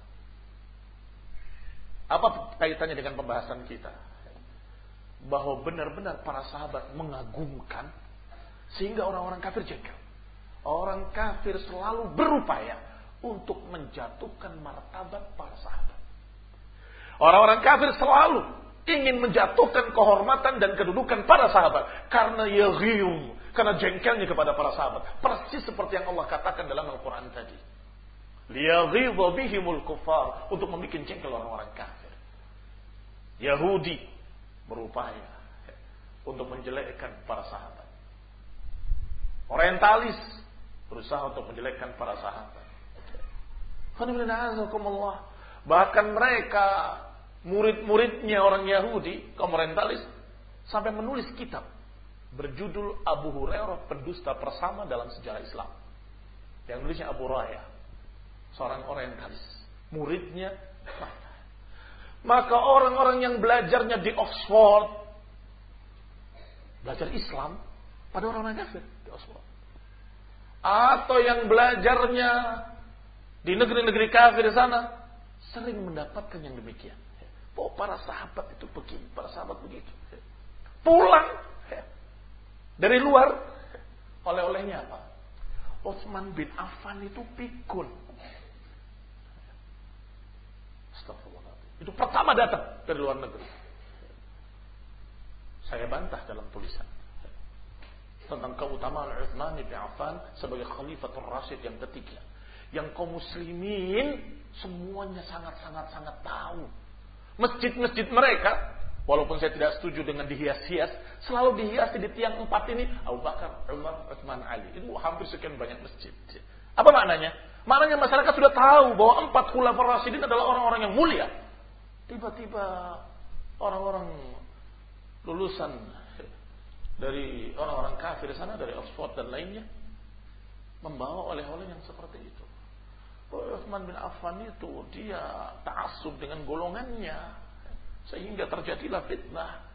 Apa kaitannya dengan pembahasan kita? Bahwa benar-benar para sahabat mengagumkan sehingga orang-orang kafir jengkel. Orang kafir selalu berupaya untuk menjatuhkan martabat para sahabat. Orang-orang kafir selalu ingin menjatuhkan kehormatan dan kedudukan para sahabat karena yaghiyum, karena jengkelnya kepada para sahabat. Persis seperti yang Allah katakan dalam Al-Quran tadi. Liyaghidha bihimul kuffar, untuk membuat jengkel orang-orang kafir. Yahudi berupaya untuk menjelekkan para sahabat. Orientalis berusaha untuk menjelekkan para sahabat. Bahkan mereka, murid-muridnya orang Yahudi, kaum orientalis, sampai menulis kitab berjudul Abu Hurairah pendusta pertama dalam sejarah Islam. Yang nulisnya Abu Raya, seorang orientalis, muridnya. Maka orang-orang yang belajarnya di Oxford, belajar Islam pada orang-orang kafir di Oxford, atau yang belajarnya di negeri-negeri kafir di sana, sering mendapatkan yang demikian. Oh, para sahabat itu begini, para sahabat begitu. Pulang dari luar, oleh-olehnya apa? Utsman bin Affan itu pikun. Astagfirullahaladzim. Itu pertama datang dari luar negeri. Saya bantah dalam tulisan tentang keutamaan Utsman bin Affan sebagai Khalifatul Rasyid yang ketiga, yang kaum muslimin semuanya sangat-sangat-sangat tahu. Masjid-masjid mereka, walaupun saya tidak setuju dengan dihias-hias, selalu dihiasi di tiang empat ini Abu Bakar, Umar, Utsman, Ali. Itu hampir sekian banyak masjid. Apa maknanya? Maknanya masyarakat sudah tahu bahwa empat khulafaur rasyidin adalah orang-orang yang mulia. Tiba-tiba orang-orang lulusan dari orang-orang kafir di sana, dari Oxford dan lainnya, membawa oleh-oleh yang seperti itu. Utsman bin Affan itu dia ta'assub dengan golongannya, sehingga terjadilah fitnah.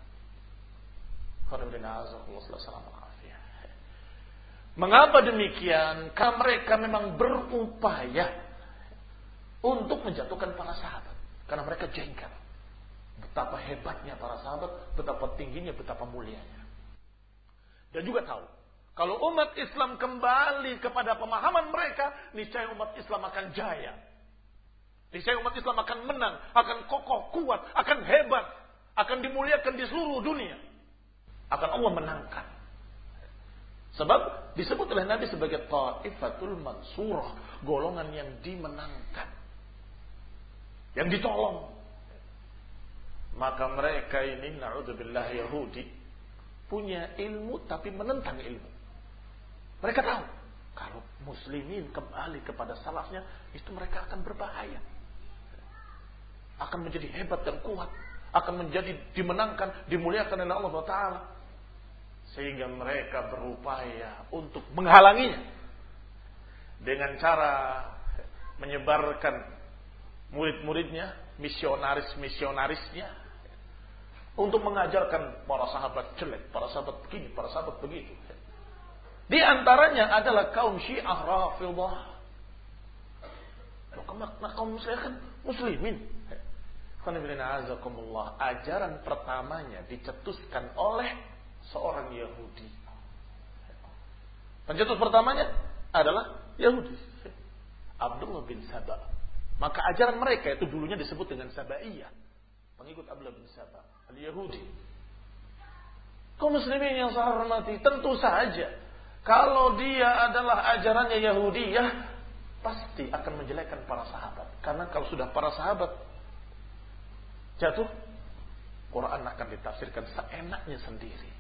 Mengapa demikian? Karena mereka memang berupaya untuk menjatuhkan para sahabat, karena mereka jengkel betapa hebatnya para sahabat, betapa tingginya, betapa mulianya. Dan juga tahu kalau umat Islam kembali kepada pemahaman mereka, niscaya umat Islam akan jaya. Niscaya umat Islam akan menang, akan kokoh, kuat, akan hebat, akan dimuliakan di seluruh dunia. Akan Allah menangkan. Sebab disebut oleh Nabi sebagai Ta'ifatul Mansurah, golongan yang dimenangkan, yang ditolong. Maka mereka ini, na'udzubillah, Yahudi, punya ilmu tapi menentang ilmu. Mereka tahu kalau muslimin kembali kepada salafnya, itu mereka akan berbahaya, akan menjadi hebat dan kuat, akan menjadi dimenangkan, dimuliakan oleh Allah Taala. Sehingga mereka berupaya untuk menghalanginya dengan cara menyebarkan murid-muridnya, misionaris-misionarisnya, untuk mengajarkan para sahabat jelek, para sahabat begini, para sahabat begitu. Di antaranya adalah kaum Syiah Rafidhah. Nah, kaum muslimin kan muslimin. Ajaran pertamanya dicetuskan oleh seorang Yahudi. Pencetus pertamanya adalah Yahudi, Abdullah bin Saba. Maka ajaran mereka itu dulunya disebut dengan Sabaiyah, pengikut Abdullah bin Saba, al-Yahudi. Kaum muslimin yang saya hormati, tentu saja kalau dia adalah ajarannya Yahudiyah, pasti akan menjelekkan para sahabat. Karena kalau sudah para sahabat jatuh, Quran akan ditafsirkan seenaknya sendiri,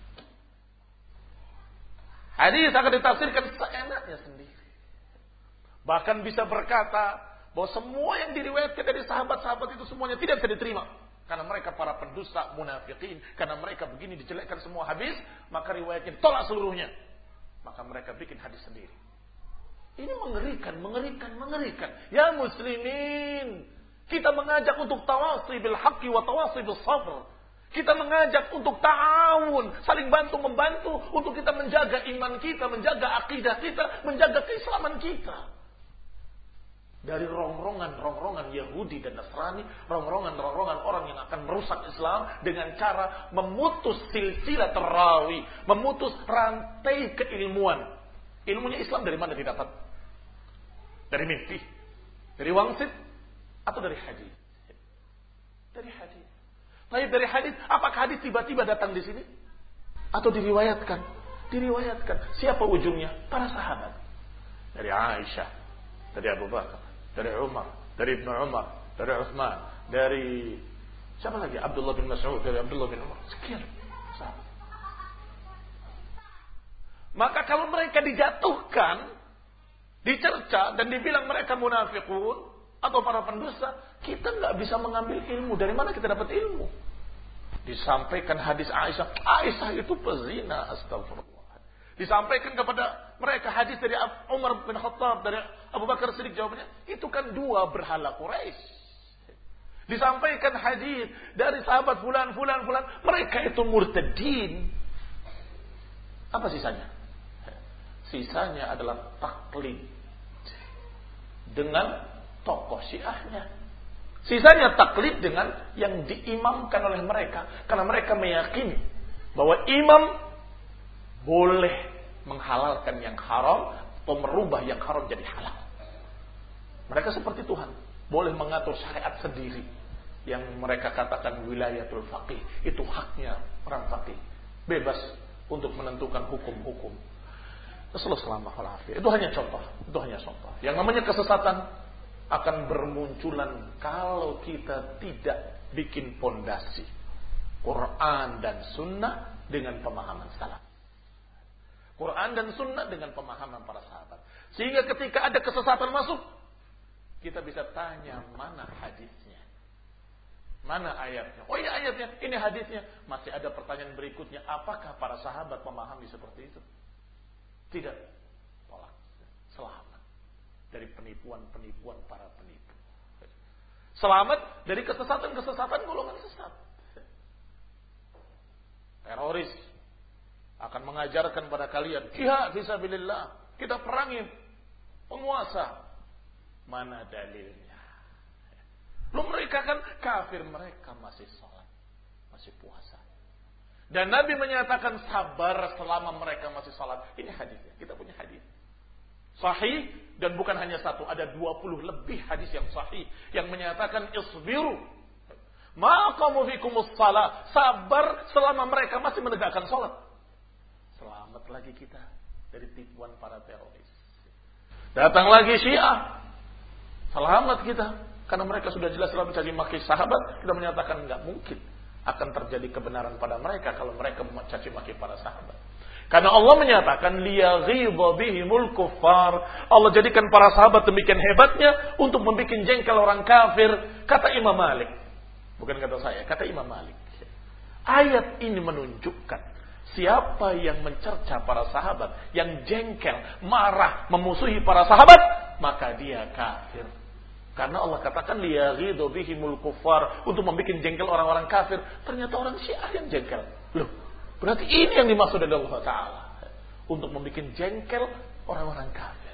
hadis akan ditafsirkan seenaknya sendiri. Bahkan bisa berkata bahwa semua yang diriwayatkan dari sahabat-sahabat itu semuanya tidak bisa diterima, karena mereka para pendusta, munafikin, karena mereka begini, dijelekkan semua habis, maka riwayatnya tolak seluruhnya. Maka mereka bikin hadis sendiri. Ini mengerikan, mengerikan, mengerikan. Ya muslimin, kita mengajak untuk tawasi bil haqqi wa tawasi bil sabr. Kita mengajak untuk ta'awun, saling bantu membantu untuk kita menjaga iman kita, menjaga akidah kita, menjaga keislaman kita. Dari rongrongan-rongrongan Yahudi dan Nasrani, rongrongan-rongrongan orang yang akan merusak Islam dengan cara memutus silsilah terawi, memutus rantai keilmuan. Ilmunya Islam dari mana didapat? Dari mimpi, dari wangsit, atau dari hadis? Dari hadis. Tapi dari hadis, apakah hadis tiba-tiba datang di sini? Atau diriwayatkan? Diriwayatkan. Siapa ujungnya? Para sahabat. Dari Aisyah, dari Abu Bakar, dari Umar, dari Ibnu Umar, dari Utsman, dari siapa lagi? Abdullah bin Mas'ud, dari Abdullah bin Umar. Sekian sahabat. Maka kalau mereka dijatuhkan, dicerca dan dibilang mereka munafiqun, atau para pendusta, kita nggak bisa mengambil ilmu. Dari mana kita dapat ilmu? Disampaikan hadis Aisyah, Aisyah itu pezina, astagfirullah. Disampaikan kepada mereka hadis dari Umar bin Khattab, dari Abu Bakar Siddiq, jawabannya, itu kan dua berhala Quraisy. Disampaikan hadis dari sahabat fulan, fulan, fulan, mereka itu murtadin. Apa sisanya? Sisanya adalah taklid dengan tokoh syiahnya. Sisanya taklid dengan yang diimamkan oleh mereka. Karena mereka meyakini bahwa imam boleh menghalalkan yang haram atau merubah yang haram jadi halal. Mereka seperti Tuhan, boleh mengatur syariat sendiri. Yang mereka katakan wilayatul faqih, itu haknya orang faqih, bebas untuk menentukan hukum-hukum. Rasulullah itu hanya contoh, itu hanya contoh. Yang namanya kesesatan akan bermunculan kalau kita tidak bikin pondasi Quran dan Sunnah dengan pemahaman salaf. Quran dan Sunnah dengan pemahaman para sahabat. Sehingga ketika ada kesesatan masuk, kita bisa tanya mana hadisnya, mana ayatnya. Oh ini ayatnya, ini hadisnya. Masih ada pertanyaan berikutnya, apakah para sahabat memahami seperti itu? Tidak. Tolak. Selamat dari penipuan-penipuan para penipu. Selamat dari kesesatan-kesesatan golongan sesat. Teroris akan mengajarkan pada kalian jihad fisabilillah, kita perangi penguasa. Mana dalilnya? Lu mereka kan kafir, mereka masih sholat, masih puasa. Dan Nabi menyatakan sabar selama mereka masih sholat. Ini hadisnya, kita punya hadis sahih, dan bukan hanya satu, ada dua puluh lebih hadis yang sahih yang menyatakan isbiru ma qamu fikumus shalah, sabar selama mereka masih menegakkan sholat. Selamat lagi kita dari tipuan para teroris. Datang lagi Syiah, selamat kita karena mereka sudah jelas dalam mencaci maki sahabat. Kita menyatakan enggak mungkin akan terjadi kebenaran pada mereka kalau mereka mencaci maki para sahabat. Karena Allah menyatakan liyaghidha bihimul kuffar. Allah jadikan para sahabat demikian hebatnya untuk membuat jengkel orang kafir. Kata Imam Malik, bukan kata saya, kata Imam Malik. Ayat ini menunjukkan siapa yang mencerca para sahabat, yang jengkel, marah, memusuhi para sahabat, maka dia kafir. Karena Allah katakan liyaghidha bihimul kuffar, untuk membuat jengkel orang-orang kafir. Ternyata orang Syiah yang jengkel. Loh, berarti ini yang dimaksud oleh Allah Ta'ala, untuk membuat jengkel orang-orang kafir.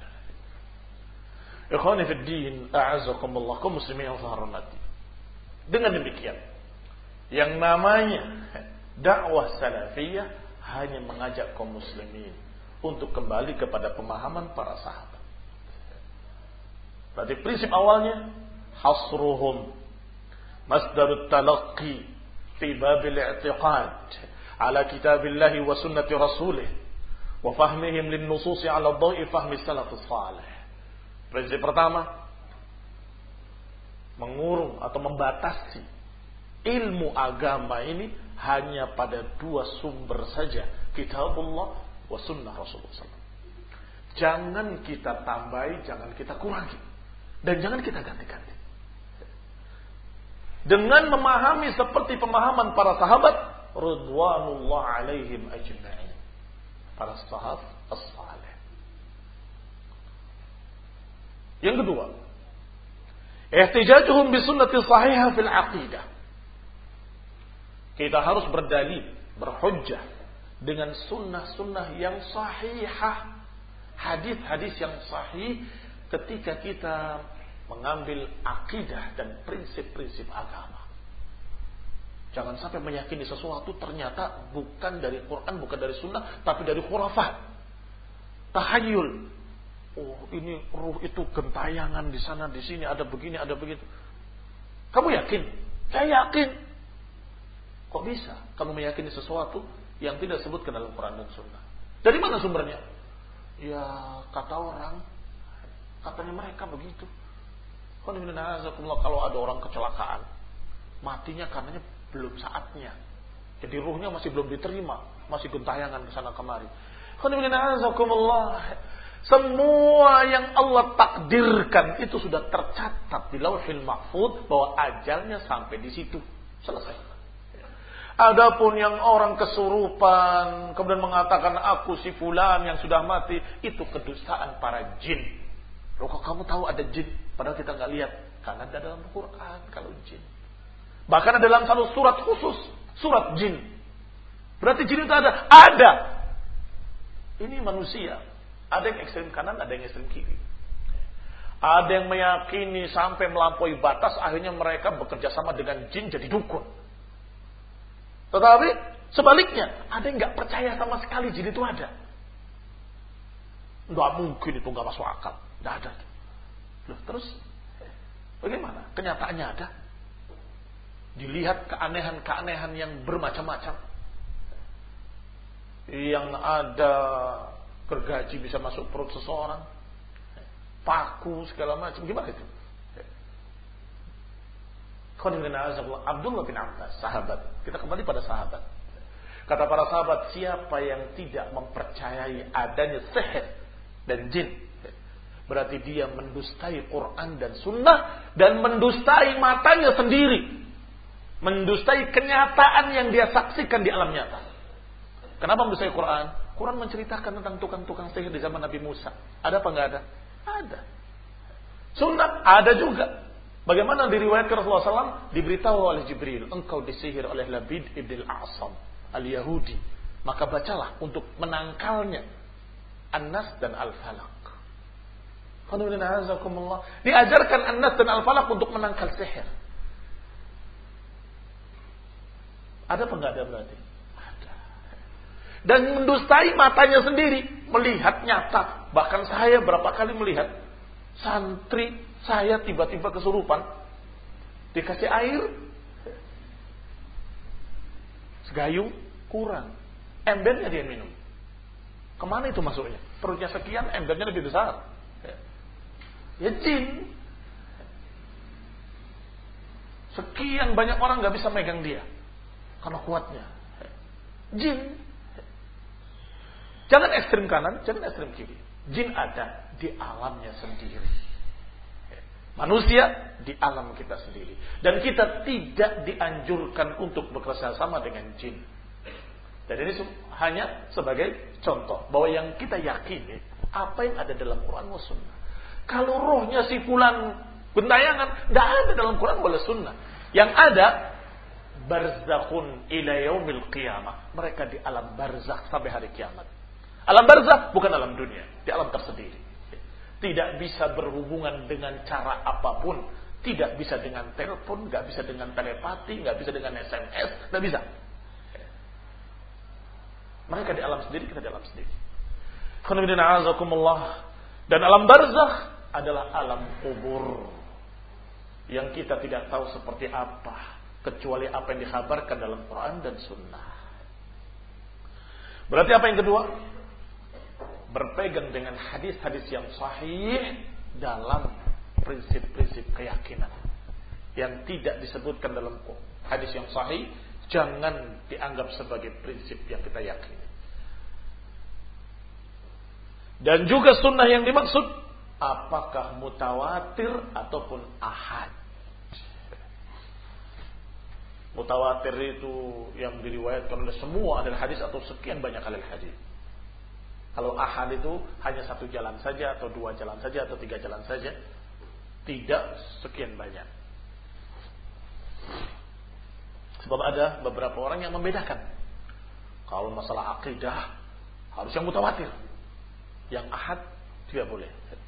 Ikhwani fid din, a'azzakumullah, kaum muslimin yang saya hormati. Dengan demikian, yang namanya dakwah salafiyah hanya mengajak kaum muslimin untuk kembali kepada pemahaman para sahabat. Berarti prinsip awalnya hasruhum masdarut talaqqi fi babil i'tiqad ala kitabillahi wa sunnati rasulih wa fahmihim lin nususi ala dha'i fahmi salafus salih. Prinsip pertama, mengurung atau membatasi ilmu agama ini hanya pada dua sumber saja, kitabullah wa sunnah Rasulullah sallallahu alaihi wasallam. Jangan kita tambahi, jangan kita kurangi, dan jangan kita ganti-ganti. Dengan memahami seperti pemahaman para sahabat ridwanullah alaihim ajma'in, para sahabat as-salih. Yang kedua, ihtijajuhum bisunnati sahihah fil aqidah. Kita harus berdalil, berhujjah dengan sunnah-sunnah yang sahihah, hadis-hadis yang sahih ketika kita mengambil akidah dan prinsip-prinsip agama. Jangan sampai meyakini sesuatu ternyata bukan dari Quran, bukan dari sunnah, tapi dari khurafat, tahayul. Oh, ini ruh itu gentayangan di sana, di sini ada begini, ada begitu. Kamu yakin? Saya yakin. Kok bisa kamu meyakini sesuatu yang tidak disebutkan dalam Quran dan Sunnah? Dari mana sumbernya? Ya kata orang, katanya mereka begitu. Kalau ada orang kecelakaan, matinya karenanya belum saatnya, jadi ruhnya masih belum diterima, masih gentayangan ke sana kemari. Semua yang Allah takdirkan itu sudah tercatat di Lauhil Mahfuz bahwa ajalnya sampai di situ. Selesai. Adapun yang orang kesurupan kemudian mengatakan aku si fulan yang sudah mati, itu kedustaan para jin. Loh, kok kamu tahu ada jin padahal kita nggak lihat? Karena ada dalam Quran kalau jin. Bahkan ada dalam satu surat khusus, surat jin. Berarti jin itu ada? Ada. Ini manusia. Ada yang ekstrem kanan, ada yang ekstrem kiri. Ada yang meyakini sampai melampaui batas, akhirnya mereka bekerja sama dengan jin jadi dukun. Tetapi sebaliknya, ada yang nggak percaya sama sekali jin itu ada. Nggak mungkin itu, nggak masuk akal. Nggak ada. Loh, terus bagaimana? Kenyataannya ada. Dilihat keanehan-keanehan yang bermacam-macam. Yang ada gergaji bisa masuk perut seseorang, paku segala macam, gimana itu? Abdullah bin Abbas, sahabat. Kita kembali pada sahabat. Kata para sahabat, siapa yang tidak mempercayai adanya sihir dan jin, berarti dia mendustai Quran dan Sunnah dan mendustai matanya sendiri, mendustai kenyataan yang dia saksikan di alam nyata. Kenapa mendustai Quran? Quran menceritakan tentang tukang-tukang sihir di zaman Nabi Musa. Ada apa enggak ada? Ada. Sunnah ada juga. Bagaimana diriwayatkan Rasulullah shallallahu alaihi wasallam diberitahu oleh Jibril, engkau disihir oleh Labid ibn al-A'sam al-Yahudi. Maka bacalah untuk menangkalnya An-Nas dan Al-Falaq. Diajarkan An-Nas dan Al-Falaq untuk menangkal sihir. Ada apa enggak ada berarti? Dan mendustai matanya sendiri, melihat nyata. Bahkan saya berapa kali melihat santri saya tiba-tiba kesurupan, dikasih air, segayung kurang, embernya dia minum. Kemana itu masuknya? Perutnya sekian, embernya lebih besar. Ya jin. Sekian banyak orang nggak bisa megang dia karena kuatnya. Jin. Jangan ekstrem kanan, jangan ekstrem kiri. Jin ada di alamnya sendiri. Manusia di alam kita sendiri. Dan kita tidak dianjurkan untuk bekerja sama dengan jin. Dan ini hanya sebagai contoh bahwa yang kita yakini apa yang ada dalam Quran wa Sunnah. Kalau rohnya si fulan gentayangan, tidak ada dalam Quran wala Sunnah. Yang ada barzakhun ila yaumil qiyamah. Mereka di alam barzakh sampai hari kiamat. Alam barzakh bukan alam dunia, di alam tersendiri. Tidak bisa berhubungan dengan cara apapun. Tidak bisa dengan telepon, nggak bisa dengan telepati, nggak bisa dengan S M S, nggak bisa. Mereka di alam sendiri, kita di alam sendiri. Dan alam barzakh adalah alam kubur yang kita tidak tahu seperti apa kecuali apa yang dikhabarkan dalam Quran dan Sunnah. Berarti apa yang kedua? Berpegang dengan hadis-hadis yang sahih dalam prinsip-prinsip keyakinan yang tidak disebutkan dalam hadis yang sahih, jangan dianggap sebagai prinsip yang kita yakini. Dan juga sunnah yang dimaksud apakah mutawatir ataupun ahad. Mutawatir itu yang diriwayatkan oleh semua adalah hadis atau sekian banyak kali hadis. Kalau ahad itu hanya satu jalan saja, atau dua jalan saja, atau tiga jalan saja. Tidak sekian banyak. Sebab ada beberapa orang yang membedakan. Kalau masalah akidah, harus yang mutawatir. Yang ahad, tidak boleh.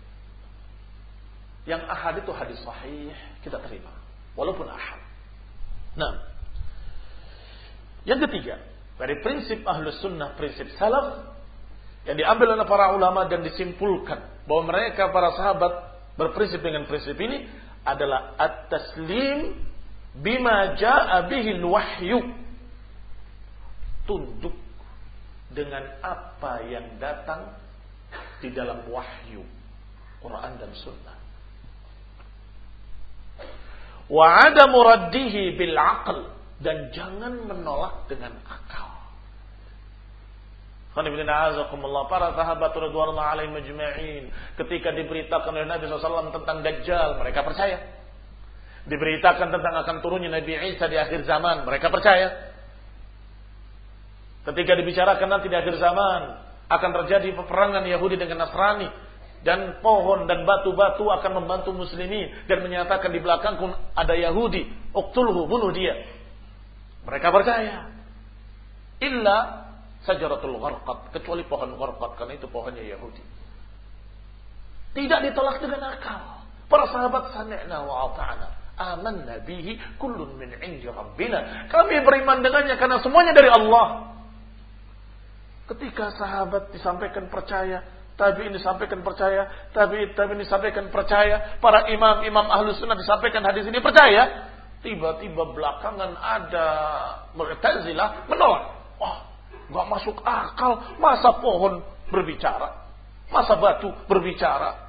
Yang ahad itu hadis sahih, kita terima. Walaupun ahad. Nah, yang ketiga, dari prinsip ahlus sunnah, prinsip salaf, yang diambil oleh para ulama dan disimpulkan bahwa mereka para sahabat berprinsip dengan prinsip ini adalah at-taslim bima jaa bihi al-wahyu. Tunduk dengan apa yang datang di dalam wahyu Quran dan Sunnah. Wa adamu raddihi bil aql, dan jangan menolak dengan akal. Para sahabat radhiyallahu alaihim majma'in ketika diberitakan oleh Nabi shallallahu alaihi wasallam tentang Dajjal, mereka percaya. Diberitakan tentang akan turunnya Nabi Isa di akhir zaman, mereka percaya. Ketika dibicarakan nanti di akhir zaman akan terjadi peperangan Yahudi dengan Nasrani, dan pohon dan batu-batu akan membantu muslimin, dan menyatakan di belakangku ada Yahudi, uqtulhu, bunuh dia. Mereka percaya. Illa sajaratul gharqad, kecuali pohon gharqad, karena itu pohonnya Yahudi. Tidak ditolak dengan akal. Para sahabat sami'na wa ata'na, amanna bihi kullun min 'indi rabbina. Kami beriman dengannya karena semuanya dari Allah. Ketika sahabat disampaikan percaya, tabi'in disampaikan percaya, tabi'in tabi'in disampaikan percaya, para imam-imam Ahlus Sunnah disampaikan hadis ini percaya, tiba-tiba belakangan ada Mu'tazilah menolak. Wah, gak masuk akal, masa pohon berbicara, masa batu berbicara.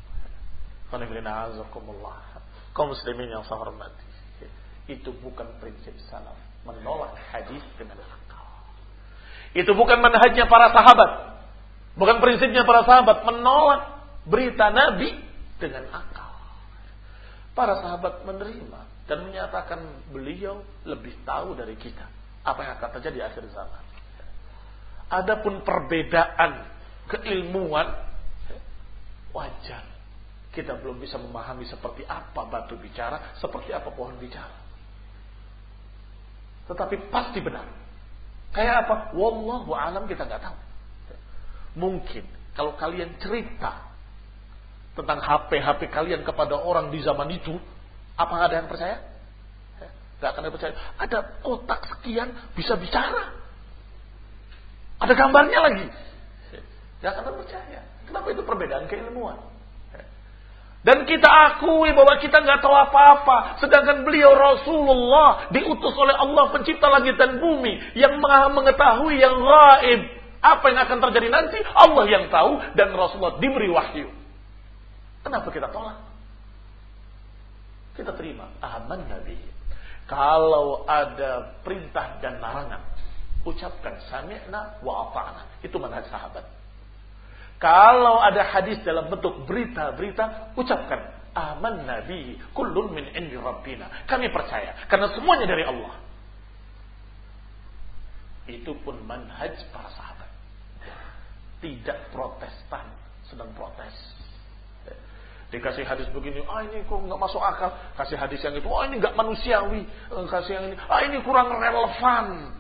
Kaum muslimin yang saya hormati, itu bukan prinsip salaf, menolak hadis dengan akal. Itu bukan manhajnya para sahabat, bukan prinsipnya para sahabat menolak berita Nabi dengan akal. Para sahabat menerima dan menyatakan beliau lebih tahu dari kita apa yang akan terjadi di akhir zaman. Adapun perbedaan keilmuan wajar. Kita belum bisa memahami seperti apa batu bicara, seperti apa pohon bicara. Tetapi pasti benar. Kayak apa? Wallahu alam, kita nggak tahu. Mungkin kalau kalian cerita tentang H P H P kalian kepada orang di zaman itu, apa ada yang percaya? Gak akan percaya. Ada kotak sekian bisa bicara. Ada gambarnya lagi. Gak akan percaya. Kenapa? Itu perbedaan keilmuan. Dan kita akui bahwa kita gak tahu apa-apa. Sedangkan beliau Rasulullah diutus oleh Allah pencipta langit dan bumi, yang maha mengetahui yang gaib. Apa yang akan terjadi nanti Allah yang tahu, dan Rasulullah diberi wahyu. Kenapa kita tolak? Kita terima. Aman Nabi. Kalau ada perintah dan larangan, ucapkan sami'na wa ata'na. Itu manhaj sahabat. Kalau ada hadis dalam bentuk berita-berita, ucapkan aman Nabi kullun min 'indi rabbina. Kami percaya karena semuanya dari Allah. Itu pun manhaj para sahabat. Tidak Protestan sedang protes. Dikasih hadis begini, ah ini kok nggak masuk akal. Kasih hadis yang itu, ah ini nggak manusiawi. Kasih yang ini, ah ini kurang relevan.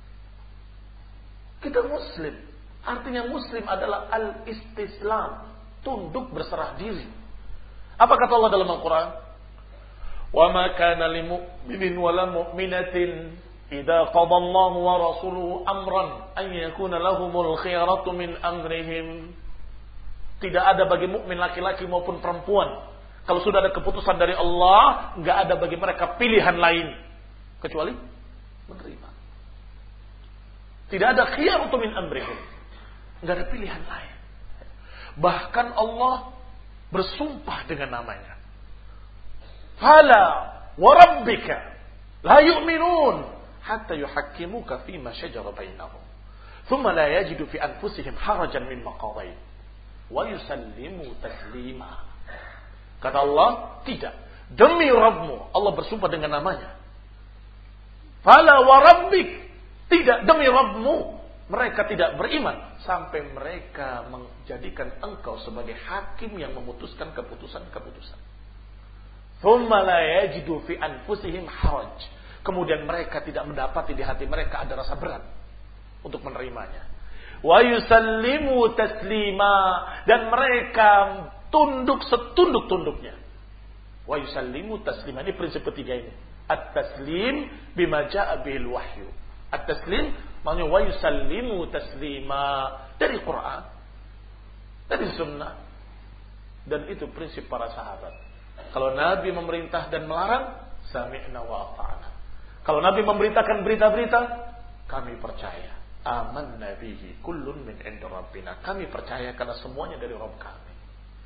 Kita Muslim, artinya Muslim adalah al-istislam, tunduk berserah diri. Apa kata Allah dalam Al-Quran? Wa ma kana lil mu'minin wa la mu'minatin idza qada Allahu wa rasuluhu amran an yakuna lahumul khiyaratu min amrihim. Tidak ada bagi mukmin laki-laki maupun perempuan, kalau sudah ada keputusan dari Allah, nggak ada bagi mereka pilihan lain kecuali menerima. Tidak ada khiyaratu min amrihim, nggak ada pilihan lain. Bahkan Allah bersumpah dengan namanya. Fala wa rabbika la yu'minun hatta yuhakkimuka fima shajara bainahum thumma la yajidu fi anfusihim harajan mimma qadait wa yusallimu taslima. Kata Allah, tidak. Demi Rabbmu, Allah bersumpah dengan namanya. Fala wa rabbik, tidak, demi Rabbmu, mereka tidak beriman sampai mereka menjadikan engkau sebagai hakim yang memutuskan keputusan-keputusan. Thumma la yajidu fi anfusihim haraj. Kemudian mereka tidak mendapati di hati mereka ada rasa berat untuk menerimanya. Wa yusallimu taslima, dan mereka tunduk setunduk-tunduknya. Wa yusallimu taslima, ini prinsip ketiga ini. At-taslim bima jaa bihil wahyu. At-taslim maksudnya wa yusallimu taslima, dari Quran, dari sunnah. Dan itu prinsip para sahabat. Kalau Nabi memerintah dan melarang, sami'na wa ata'na. Kalau Nabi memberitakan berita-berita, kami percaya. Aman nabihi kullun min 'indi rabbina. Kami percaya karena semuanya dari Rabb kami.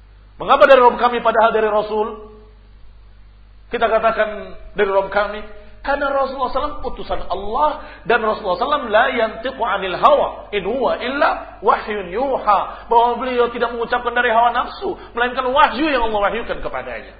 Mengapa dari Rabb kami padahal dari Rasul? Kita katakan dari Rabb kami Karena Rasulullah shallallahu alaihi wasallam utusan Allah dan Rasulullah shallallahu alaihi wasallam la yantiqu 'anil hawa in huwa illa wahyun yuha, bahwa beliau tidak mengucapkan dari hawa nafsu melainkan wahyu yang Allah wahyukan kepadanya.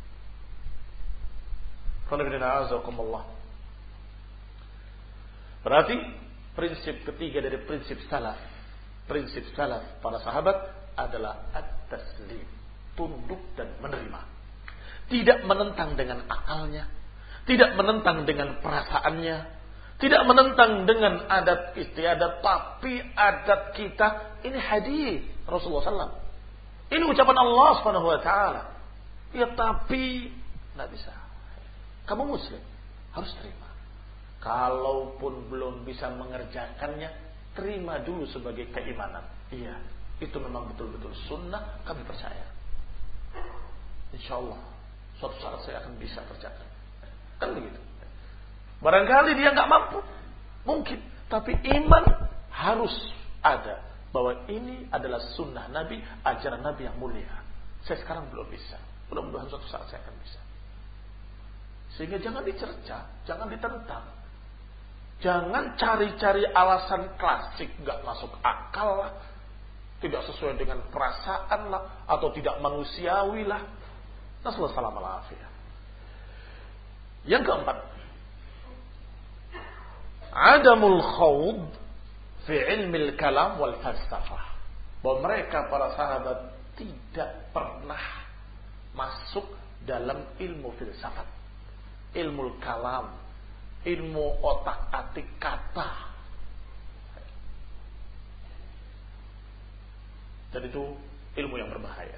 Berarti prinsip ketiga dari prinsip salaf, prinsip salaf para sahabat adalah at-taslim, tunduk dan menerima. Tidak menentang dengan akalnya, tidak menentang dengan perasaannya, tidak menentang dengan adat istiadat, tapi adat kita ini hadis Rasulullah shallallahu alaihi wasallam. Ini ucapan Allah Subhanahu wa taala. Ya tapi tidak bisa. Kamu muslim, harus terima. Kalaupun belum bisa mengerjakannya, terima dulu sebagai keimanan. Iya, itu memang betul-betul sunnah, kami percaya. Insyaallah suatu saat saya akan bisa kerjakan. Kan begitu. Barangkali dia nggak mampu, mungkin, tapi iman harus ada bahwa ini adalah sunnah Nabi, ajaran Nabi yang mulia. Saya sekarang belum bisa, mudah-mudahan suatu saat saya akan bisa. Sehingga jangan dicerca, jangan ditentang, jangan cari-cari alasan klasik, nggak masuk akal lah, tidak sesuai dengan perasaan lah, atau tidak manusiawi lah. Nasallahu alaihi wasallam. Yang keempat, adamul khawd fi ilmil kalam wal falsafah. Bahwa mereka para sahabat tidak pernah masuk dalam ilmu filsafat, ilmu kalam, ilmu otak-atik kata. Dan itu ilmu yang berbahaya.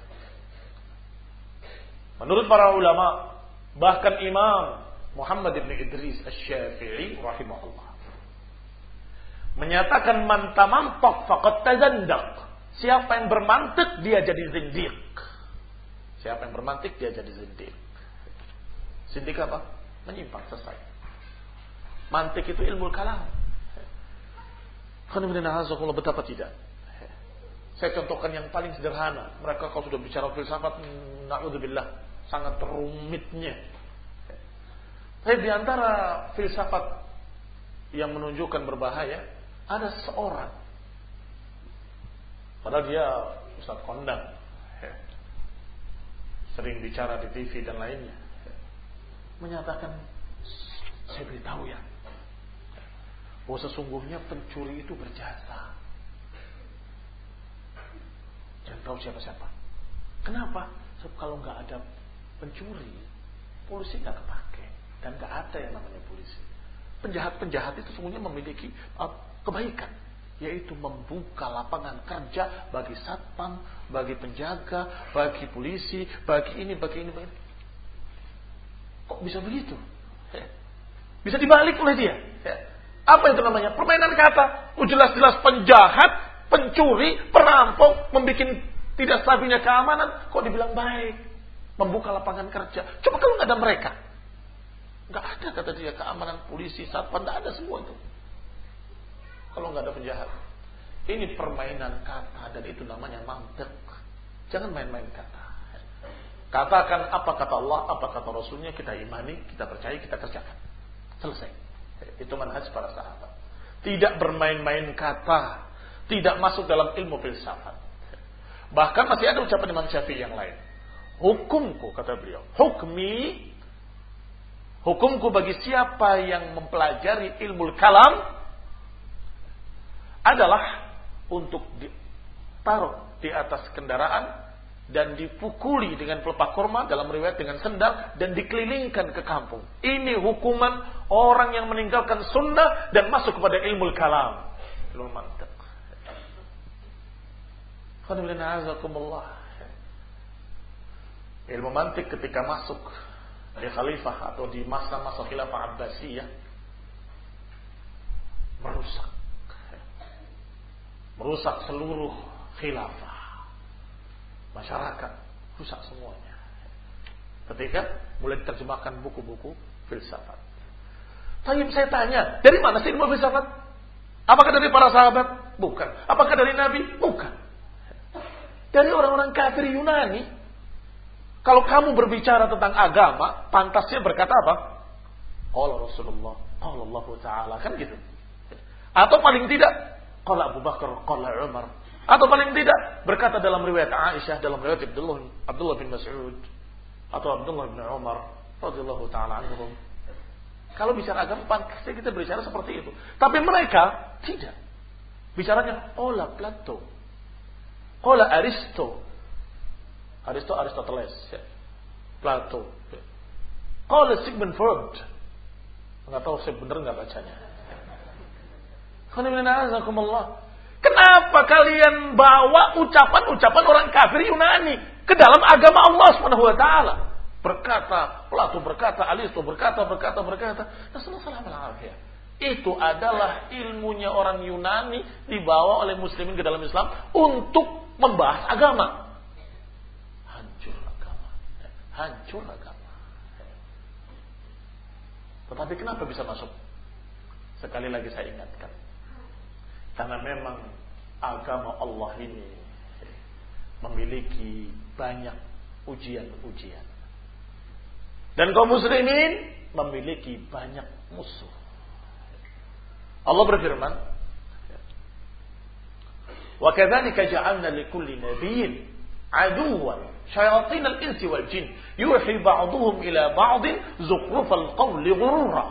Menurut para ulama, bahkan Imam Muhammad ibn Idris Asy-Syafi'i rahimahullah menyatakan man tamantak faqad tazandaq. Siapa yang bermantik dia jadi zindiq. Siapa yang bermantik dia jadi zindiq. Zindiq apa? Menyimpang, sesat. Mantik itu ilmu kalam. Alhamdulillah, betapa tidak. Saya contohkan yang paling sederhana. Mereka kalau sudah bicara filsafat, na'udzubillah, sangat rumitnya. Tapi di antara filsafat yang menunjukkan berbahaya, ada seorang, padahal dia ustaz kondang, sering bicara di T V dan lainnya, menyatakan, saya beritahu ya, bahwa sesungguhnya pencuri itu berjasa. Jangan tahu siapa-siapa. Kenapa? Sebab kalau nggak ada pencuri, polisi nggak kepake, dan nggak ada yang namanya polisi. Penjahat-penjahat itu semuanya memiliki uh, kebaikan, yaitu membuka lapangan kerja bagi satpam, bagi penjaga, bagi polisi, bagi ini, bagi ini, bagi ini. Kok bisa begitu? Bisa dibalik oleh dia. Apa itu namanya? Permainan kata. Oh, jelas-jelas penjahat, pencuri, perampok, membuat tidak stabilnya keamanan, kok dibilang baik, membuka lapangan kerja. Coba kalau nggak ada mereka, nggak ada kata dia keamanan, polisi, satpam, nggak ada semua itu. Kalau nggak ada penjahat, ini permainan kata dan itu namanya mantik. Jangan main-main kata. Katakan apa kata Allah, apa kata Rasulnya, kita imani, kita percaya, kita kerjakan. Selesai. Itu manhaj para sahabat. Tidak bermain-main kata, tidak masuk dalam ilmu filsafat. Bahkan masih ada ucapan Imam Syafi'i yang lain. Hukumku, kata beliau, hukmi, hukumku bagi siapa yang mempelajari ilmu kalam adalah untuk ditaruh di atas kendaraan dan dipukuli dengan pelepah kurma, dalam riwayat dengan sendal, dan dikelilingkan ke kampung. Ini hukuman orang yang meninggalkan sunnah dan masuk kepada ilmu kalam, ilmu mantiq. Ilmu mantiq ketika masuk di khalifah atau di masa-masa khilafah Abbasiyah merusak merusak seluruh khilafah, masyarakat, rusak semuanya. Ketika mulai diterjemahkan buku-buku filsafat. Tapi saya tanya, dari mana sih ilmu filsafat? Apakah dari para sahabat? Bukan. Apakah dari Nabi? Bukan. Dari orang-orang kafir Yunani. Kalau kamu berbicara tentang agama, pantasnya berkata apa? qala Rasulullah, qala Allah Ta'ala, kan gitu. Atau paling tidak qala Abu Bakar, qala Umar. Atau paling tidak berkata dalam riwayat Aisyah, dalam riwayat Abdullah, Abdullah bin Mas'ud atau Abdullah bin Umar radhiyallahu ta'ala anhum. Kalau bicara agama pasti kita berbicara seperti itu. Tapi mereka tidak. Bicaranya qala Plato, qala Aristo. Aristo Aristoteles, ya. Plato. Qala Sigmund Freud. Enggak tahu saya benar enggak bacanya. Kenapa kalian bawa ucapan-ucapan orang kafir Yunani ke dalam agama Allah Subhanahu wa taala? Berkata, Plato berkata, Aristo berkata, berkata, berkata. Itu adalah ilmunya orang Yunani dibawa oleh muslimin ke dalam Islam untuk membahas agama. Hancur agama. Hancur agama. Tetapi kenapa bisa masuk? Sekali lagi saya ingatkan. Karena memang agama Allah ini memiliki banyak ujian-ujian. Dan kaum muslimin memiliki banyak musuh. Allah berfirman, "Wa kadzalika ja'alna likulli nabiyyin aduwwan syayatin al-insi wal jin yuhi ba'dhum ila ba'din zukhrufal qawli ghurura."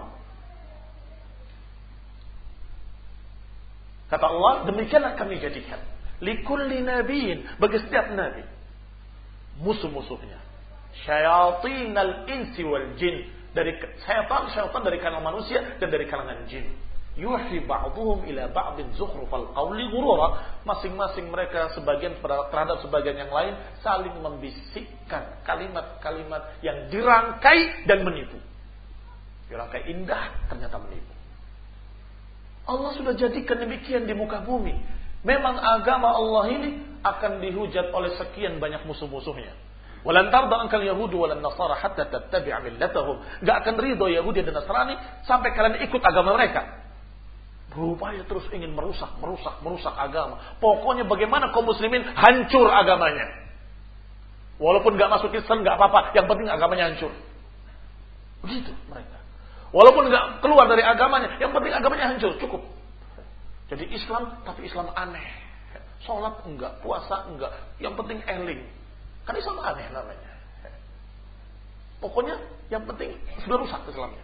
Kata Allah, demikianlah kami jadikan likulli nabiyyin, bagi setiap nabi, musuh-musuhnya. Syayatinal insi wal jin, dari syaitan-syaitan dari kalangan manusia dan dari kalangan jin. Yuhi ba'dhum ila ba'din zukhrufal qawli ghurura. Masing-masing mereka sebagian terhadap sebagian yang lain saling membisikkan kalimat-kalimat yang dirangkai dan menipu. Dirangkai indah, ternyata menipu. Allah sudah jadikan demikian di muka bumi. Memang agama Allah ini akan dihujat oleh sekian banyak musuh-musuhnya. Walan tarda ankal yahudu walan nasara hatta tattabi'a millatahum. Enggak akan ridho Yahudi dan Nasrani sampai kalian ikut agama mereka. Berupaya terus ingin merusak, merusak, merusak agama. Pokoknya bagaimana kaum muslimin hancur agamanya. Walaupun enggak masuk Islam enggak apa-apa, yang penting agamanya hancur. Begitu mereka. Walaupun enggak keluar dari agamanya, yang penting agamanya hancur, cukup. Jadi Islam, tapi Islam aneh. Sholat enggak, puasa enggak, yang penting eling. Kan Islam aneh namanya. Pokoknya yang penting sudah rusak Islamnya.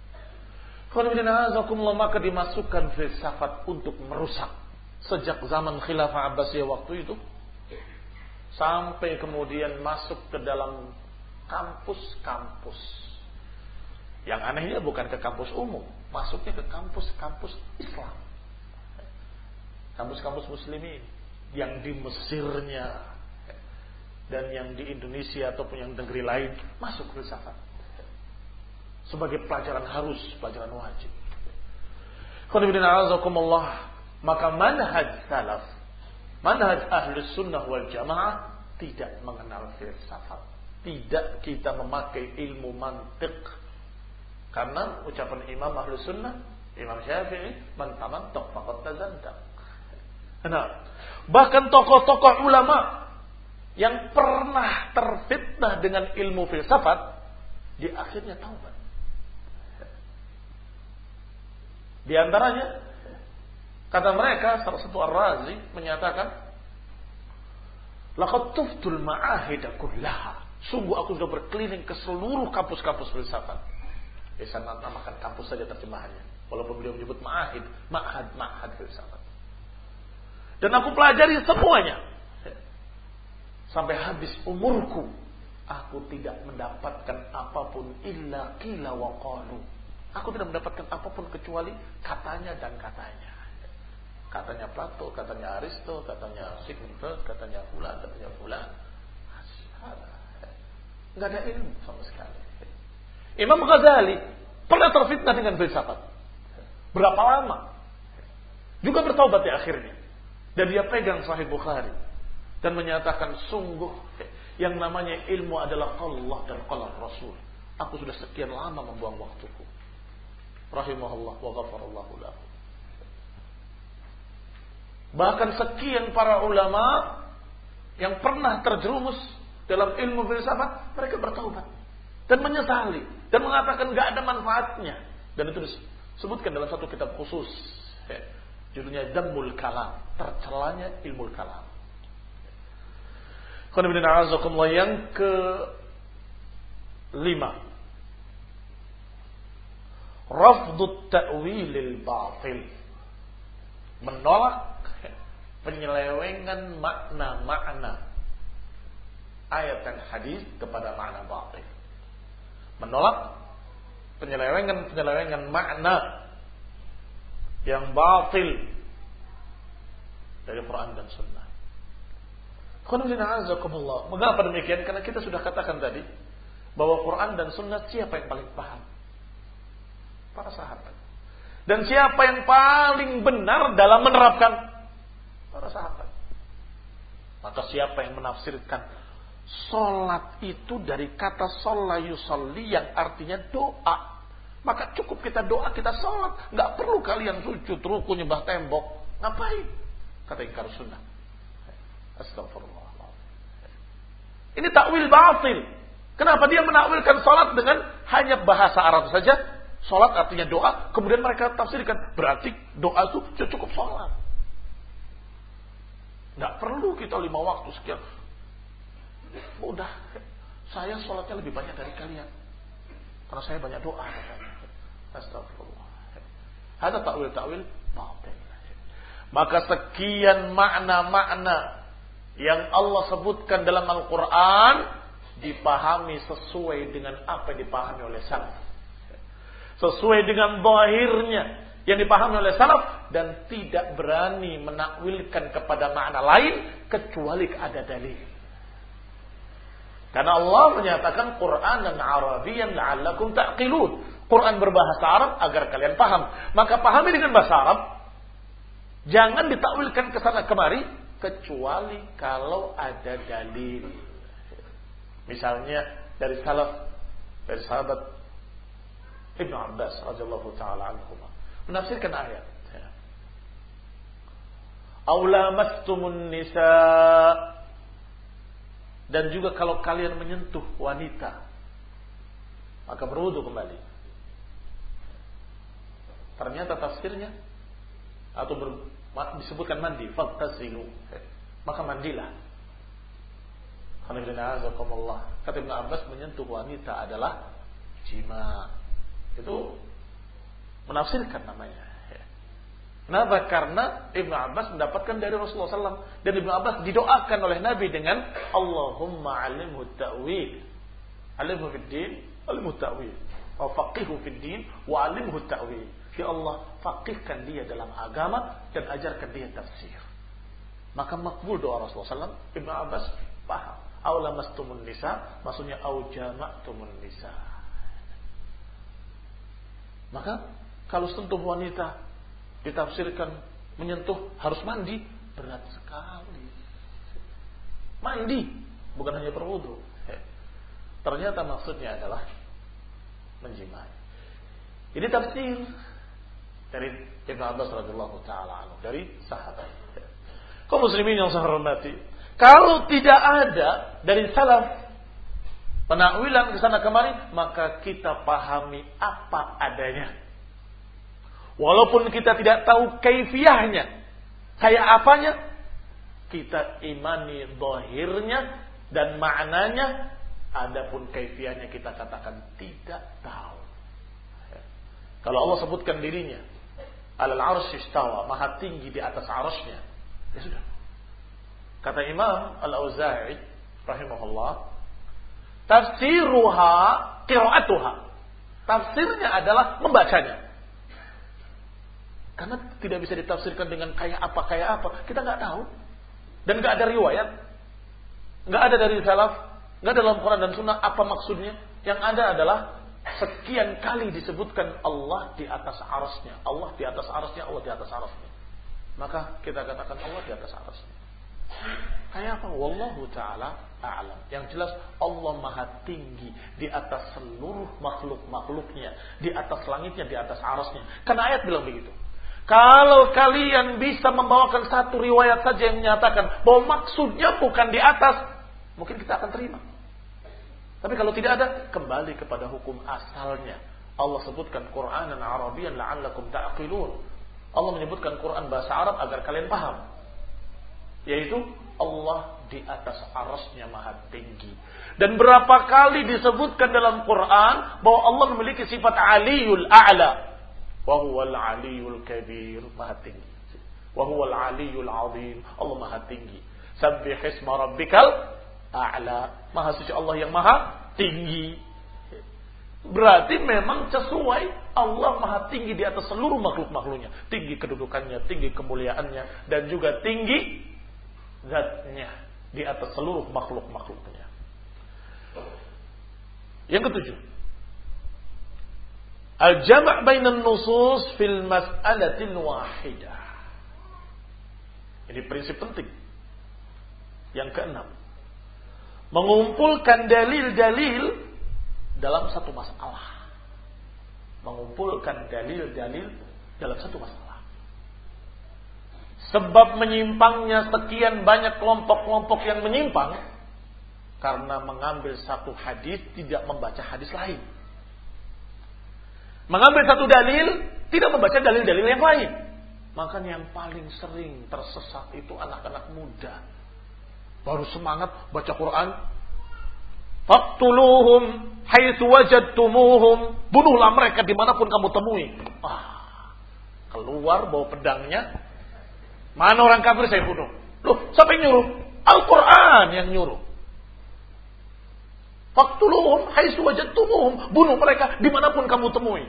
Maka dimasukkan filsafat untuk merusak. Sejak zaman Khilafah Abbasiyah waktu itu, sampai kemudian masuk ke dalam kampus-kampus. Yang anehnya bukan ke kampus umum, masuknya ke kampus-kampus Islam. Kampus-kampus muslimin yang di Mesirnya dan yang di Indonesia ataupun yang negeri lain masuk filsafat sebagai pelajaran harus, pelajaran wajib. Maka manhaj salaf, manhaj ahlus sunnah wal jamaah tidak mengenal filsafat. Tidak kita memakai ilmu mantiq. Karena ucapan Imam Ahlus Sunnah, Imam Syafi'i, man tamantak faqad tazandaq. Nah, bahkan tokoh-tokoh ulama yang pernah terfitnah dengan ilmu filsafat, di akhirnya taubat. Di antaranya, kata mereka, salah satu Ar-Razi menyatakan, laqad tuftul ma'ahida kullaha. Sungguh aku sudah berkeliling ke seluruh kampus-kampus filsafat. Bisa namakan kampus saja terjemahannya. Walaupun beliau menyebut ma'ahid, ma'had, ma'had filsafat. Dan aku pelajari semuanya. Sampai habis umurku, aku tidak mendapatkan apapun illa qila wa qalu. Aku tidak mendapatkan apapun kecuali katanya dan katanya. Katanya Plato, katanya Aristo, katanya Sigmund Freud, katanya fulan, katanya fulan. Enggak ada ilmu sama sekali. Imam Ghazali pernah terfitnah dengan filsafat. Berapa lama? Juga bertaubat di akhirnya. Dan dia pegang Sahih Bukhari. Dan menyatakan sungguh yang namanya ilmu adalah Allah dan qala Rasul. Aku sudah sekian lama membuang waktuku. Rahimahullah wa ghafarallahu lahu. Bahkan sekian para ulama yang pernah terjerumus dalam ilmu filsafat, mereka bertaubat dan menyesali dan mengatakan nggak ada manfaatnya. Dan itu disebutkan dalam satu kitab khusus, ya, judulnya Dhammul Kalam, tercelanya ilmu kalam. Yang ke lima, rafdut ta'wilil batil, menolak penyelewengan makna-makna ayat dan hadis kepada makna batil. Menolak penyelewengan-penyelewengan makna yang batil dari Quran dan Sunnah. Mengapa demikian? Karena kita sudah katakan tadi bahwa Quran dan Sunnah siapa yang paling paham? Para sahabat. Dan siapa yang paling benar dalam menerapkan? Para sahabat. Maka siapa yang menafsirkan salat itu dari kata shalla yusalli yang artinya doa, maka cukup kita doa, kita salat, enggak perlu kalian sujud, ruku, nyembah tembok. Ngapain? Kata ingkar sunnah. Astagfirullah. Ini takwil batil. Kenapa dia menakwilkan salat dengan hanya bahasa Arab saja? Salat artinya doa, kemudian mereka tafsirkan berarti doa itu cukup salat. Tidak perlu kita lima waktu sekian. Udah, saya sholatnya lebih banyak dari kalian karena saya banyak doa. Astagfirullah. Ada takwil-takwil batil. Maka sekian makna-makna yang Allah sebutkan dalam Al-Quran dipahami sesuai dengan apa yang dipahami oleh salaf, sesuai dengan zahirnya yang dipahami oleh salaf, dan tidak berani menakwilkan kepada makna lain kecuali ada dalil. Karena Allah menyatakan Quran dan Arabiyan la'allakum ta'qilun. Quran berbahasa Arab agar kalian paham. Maka pahami dengan bahasa Arab. Jangan ditakwilkan ke sana kemari kecuali kalau ada dalil. Misalnya dari salaf, dari sahabat Ibnu Abbas radhiyallahu taala anhu menafsirkan ayat. Aula mastumun nisa, dan juga kalau kalian menyentuh wanita maka berwudu kembali. Ternyata tafsirnya atau ber, disebutkan mandi, faghtasilu, maka mandilah. Kata Ibnu Abbas, menyentuh wanita adalah jima. Itu menafsirkan namanya. Kenapa? Karena Ibnu Abbas mendapatkan dari Rasulullah sallallahu alaihi wasallam, dan Ibnu Abbas didoakan oleh Nabi dengan Allahumma alimhu ta'wil, alimhu fid din, alimhu ta'wil, wa faqihhu fid din, wa alimhu ta'wil. Ya Allah, faqihkan dia dalam agama dan ajarkan dia tafsir. Maka makbul doa Rasulullah sallallahu alaihi wasallam. Ibnu Abbas paham. Aula mastumun nisa, maksudnya au jama'tumun nisa. Maka kalau sentuh wanita ditafsirkan menyentuh harus mandi, berat sekali. Mandi bukan hanya berwudu. Ternyata maksudnya adalah menjimai. Ini tafsir dari Ibnu Abbas radhiyallahu taala anhu, dari sahabat. Kaum muslimin yang saya hormati, kalau tidak ada dari salaf penakwilan ke sana kemari, maka kita pahami apa adanya. Walaupun kita tidak tahu kaifiyahnya, kayak apanya, kita imani zahirnya dan maknanya. Adapun kaifiyahnya kita katakan tidak tahu. Kalau Allah sebutkan dirinya alal arsy istawa, maha tinggi di atas arasy-Nya, ya sudah. Kata Imam Al-Auza'i rahimahullah, tafsiruha qira'atuha. Tafsirnya adalah membacanya. Karena tidak bisa ditafsirkan dengan kayak apa kayak apa, kita nggak tahu, dan nggak ada riwayat, nggak ada dari salaf, nggak ada dalam Quran dan Sunnah apa maksudnya. Yang ada adalah sekian kali disebutkan Allah di atas arasy-Nya, Allah di atas arasy-Nya, Allah di atas arasy-Nya. Maka kita katakan Allah di atas arasy-Nya. Kayak apa? Wallahu ta'ala a'lam. Yang jelas Allah maha tinggi di atas seluruh makhluk-makhluknya, di atas langitnya, di atas arasy-Nya. Karena ayat bilang begitu. Kalau kalian bisa membawakan satu riwayat saja yang menyatakan bahwa maksudnya bukan di atas, mungkin kita akan terima. Tapi kalau tidak ada, kembali kepada hukum asalnya. Allah sebutkan Qur'anan Arabiyan la'allakum ta'qilun. Allah menyebutkan Quran bahasa Arab agar kalian paham. Yaitu Allah di atas arasnya maha tinggi. Dan berapa kali disebutkan dalam Quran bahwa Allah memiliki sifat Aliyul A'la. Wa huwal Aliyul Kabir, maha tinggi. Wa huwal Aliyul Azim, Allah maha tinggi. Sabbih isma rabbikal a'la, maha suci Allah yang maha tinggi. Berarti memang sesuai, Allah maha tinggi di atas seluruh makhluk-makhluknya. Tinggi kedudukannya, tinggi kemuliaannya, dan juga tinggi zatnya di atas seluruh makhluk-makhluknya. Yang ketujuh, al-jama' bainan nusus fil mas'alatil wahidah. Ini prinsip penting. Yang keenam, mengumpulkan dalil-dalil dalam satu masalah. Mengumpulkan dalil-dalil dalam satu masalah. Sebab menyimpangnya sekian banyak kelompok-kelompok yang menyimpang karena mengambil satu hadis tidak membaca hadis lain. Mengambil satu dalil tidak membaca dalil-dalil yang lain. Makanya yang paling sering tersesat itu anak-anak muda. Baru semangat baca Quran. Faqtuluhum haitsu wajadtumuhum. Bunuhlah mereka dimanapun kamu temui. Ah, keluar bawa pedangnya. Mana orang kafir saya bunuh. Loh, siapa yang nyuruh? Al-Quran yang nyuruh. Faqtuluhum haitsu wajadtumuhum. Bunuh mereka dimanapun kamu temui.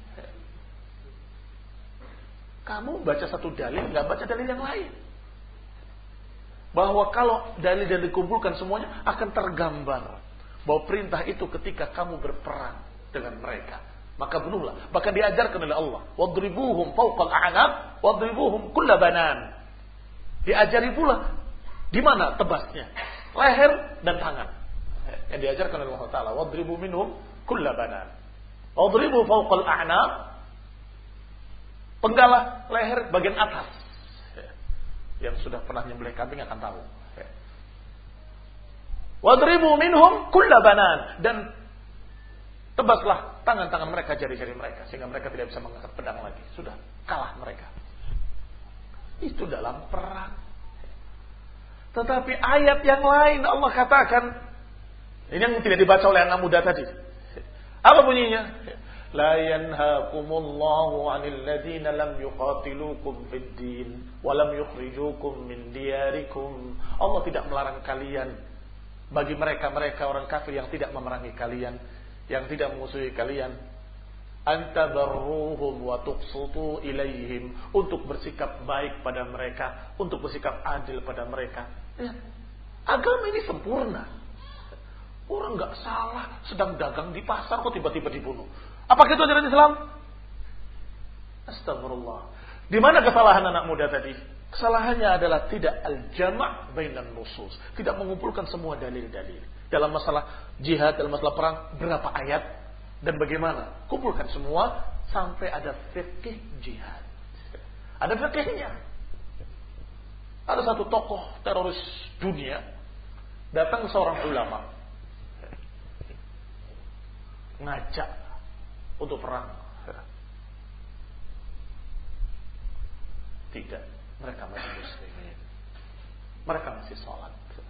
Kamu baca satu dalil, nggak baca dalil yang lain. Bahwa kalau dalil yang dikumpulkan semuanya akan tergambar bahwa perintah itu ketika kamu berperang dengan mereka, maka bunuhlah. Bahkan diajarkan oleh Allah, wadribuhum fawqal a'naq wadribuhum kulla banan. Diajari pula di mana tebasnya, leher dan tangan. Yang diajarkan oleh Allah Taala, wadribu minhum kulla banan. Wadribu fawqal a'naq, penggalah leher bagian atas. Yang sudah pernah nyembelih kambing akan tahu. Wadribu minhum kulla banan, dan tebaslah tangan-tangan mereka, jari-jari mereka, sehingga mereka tidak bisa mengangkat pedang lagi. Sudah kalah mereka. Itu dalam perang. Tetapi ayat yang lain Allah katakan, ini yang tidak dibaca oleh anak muda tadi. Apa bunyinya? La yanhaakumullahu 'anil ladzina lam yuqatilukum fid din wa lam yukhrijukum min diyarikum. Allah tidak melarang kalian bagi mereka-mereka orang kafir yang tidak memerangi kalian, yang tidak memusuhi kalian, antabarruhum wa tuqsitu ilaihim, untuk bersikap baik pada mereka, untuk bersikap adil pada mereka. Ya, agama ini sempurna. Orang enggak salah sedang dagang di pasar kok tiba-tiba dibunuh. Apa itu ajaran Islam? Astagfirullah. Di mana kesalahan anak muda tadi? Kesalahannya adalah tidak al-jama' bainan nusus, tidak mengumpulkan semua dalil-dalil. Dalam masalah jihad, dalam masalah perang, berapa ayat dan bagaimana? Kumpulkan semua sampai ada fikih jihad. Ada fikihnya. Ada satu tokoh teroris dunia datang seorang ulama, ngajak untuk perang. Tidak, mereka masih muslimin, mereka masih sholat.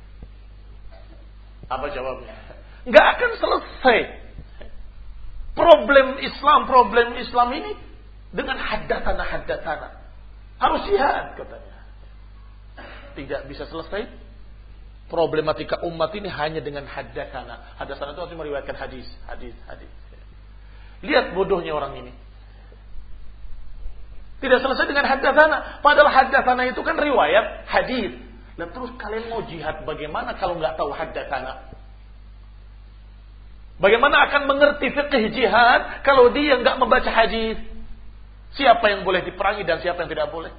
Apa jawabnya? Nggak akan selesai problem Islam, problem Islam ini dengan haddatsana haddatsana. Harus jihad katanya. Tidak bisa selesai problematika umat ini hanya dengan haddatsana. Haddatsana itu artinya meriwayatkan hadis, hadis, hadis. Lihat bodohnya orang ini. Tidak selesai dengan haddatsana. Padahal haddatsana itu kan riwayat hadis. Dan terus kalian mau jihad bagaimana kalau nggak tahu haddatsana? Bagaimana akan mengerti fikih jihad kalau dia nggak membaca hadis? Siapa yang boleh diperangi dan siapa yang tidak boleh?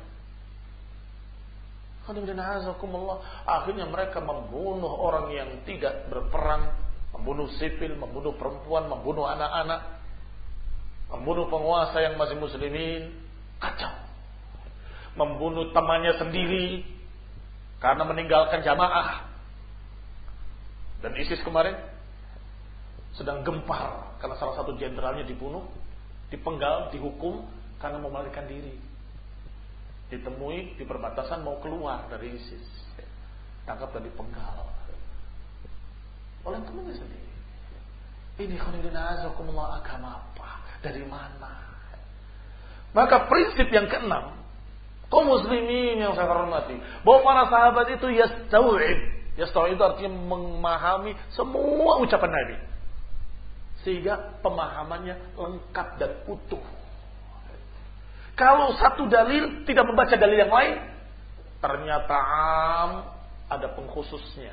Akhirnya mereka membunuh orang yang tidak berperang, membunuh sipil, membunuh perempuan, membunuh anak-anak, membunuh penguasa yang masih muslimin. Kacau. Membunuh temannya sendiri karena meninggalkan jamaah. Dan ISIS kemarin sedang gempar karena salah satu jenderalnya dibunuh, dipenggal, dihukum karena mau melarikan diri. Ditemui di perbatasan mau keluar dari ISIS, tangkap dan dipenggal oleh temannya sendiri. Ini khonidina azakumullah, agama apa? Dari mana? Maka prinsip yang keenam, kaum muslimin yang saya hormati, bahwa para sahabat itu yastau'ib. Yastau'ib itu artinya memahami semua ucapan Nabi, sehingga pemahamannya lengkap dan utuh. Kalau satu dalil tidak membaca dalil yang lain, ternyata am, ada pengkhususnya.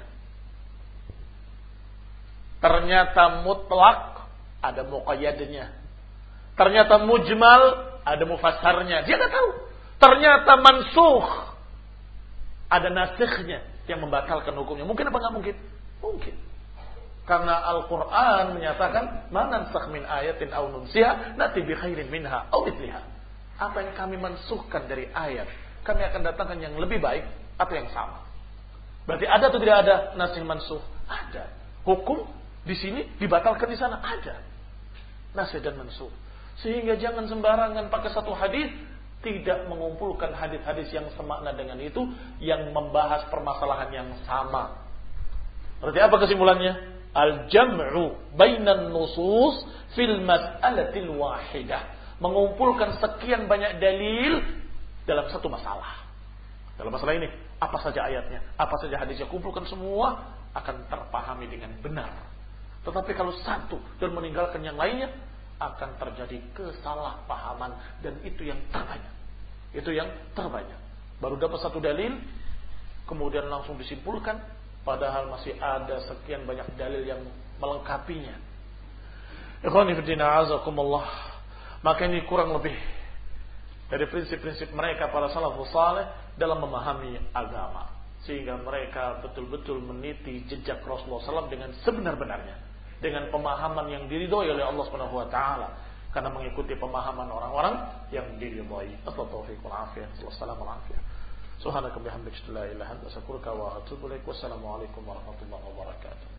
Ternyata mutlak, ada muqayyadnya. Ternyata mujmal, ada mufassarnya. Dia nggak tahu. Ternyata mansukh, ada nasikhnya yang membatalkan hukumnya. Mungkin apa nggak mungkin? Mungkin. Karena Al-Quran menyatakan, "Ma nansakh min ayatin aw nunsiha nati bi khairin minha aw mithliha." Apa yang kami mansuhkan dari ayat, kami akan datangkan yang lebih baik atau yang sama. Berarti ada atau tidak ada nasikh mansuh? Ada. Hukum di sini dibatalkan di sana, ada. Nasikh dan mansuh. Sehingga jangan sembarangan pakai satu hadis, tidak mengumpulkan hadis-hadis yang semakna dengan itu, yang membahas permasalahan yang sama. Berarti apa kesimpulannya? Al-jam'u bainan nusus fil mas'alatil wahidah. Mengumpulkan sekian banyak dalil dalam satu masalah. Dalam masalah ini, apa saja ayatnya, apa saja hadisnya, kumpulkan semua, akan terpahami dengan benar. Tetapi kalau satu dan meninggalkan yang lainnya, akan terjadi kesalahpahaman, dan itu yang terbanyak. Itu yang terbanyak. Baru dapat satu dalil, kemudian langsung disimpulkan, padahal masih ada sekian banyak dalil yang melengkapinya. Ikhwani fillah azakumullah. Maka ini kurang lebih dari prinsip-prinsip mereka para salafus saleh dalam memahami agama, sehingga mereka betul-betul meniti jejak Rasulullah shallallahu alaihi wasallam dengan sebenar-benarnya, dengan pemahaman yang diridhoi oleh Allah Subhanahu wa taala, karena mengikuti pemahaman orang-orang yang diridhoi. Taufiq wal afiyah. Wassalamu alaikum. Subhanaka bihamdika la ilaha illa anta astaghfiruka wa atubu ilaik. Wassalamu alaikum warahmatullahi wabarakatuh.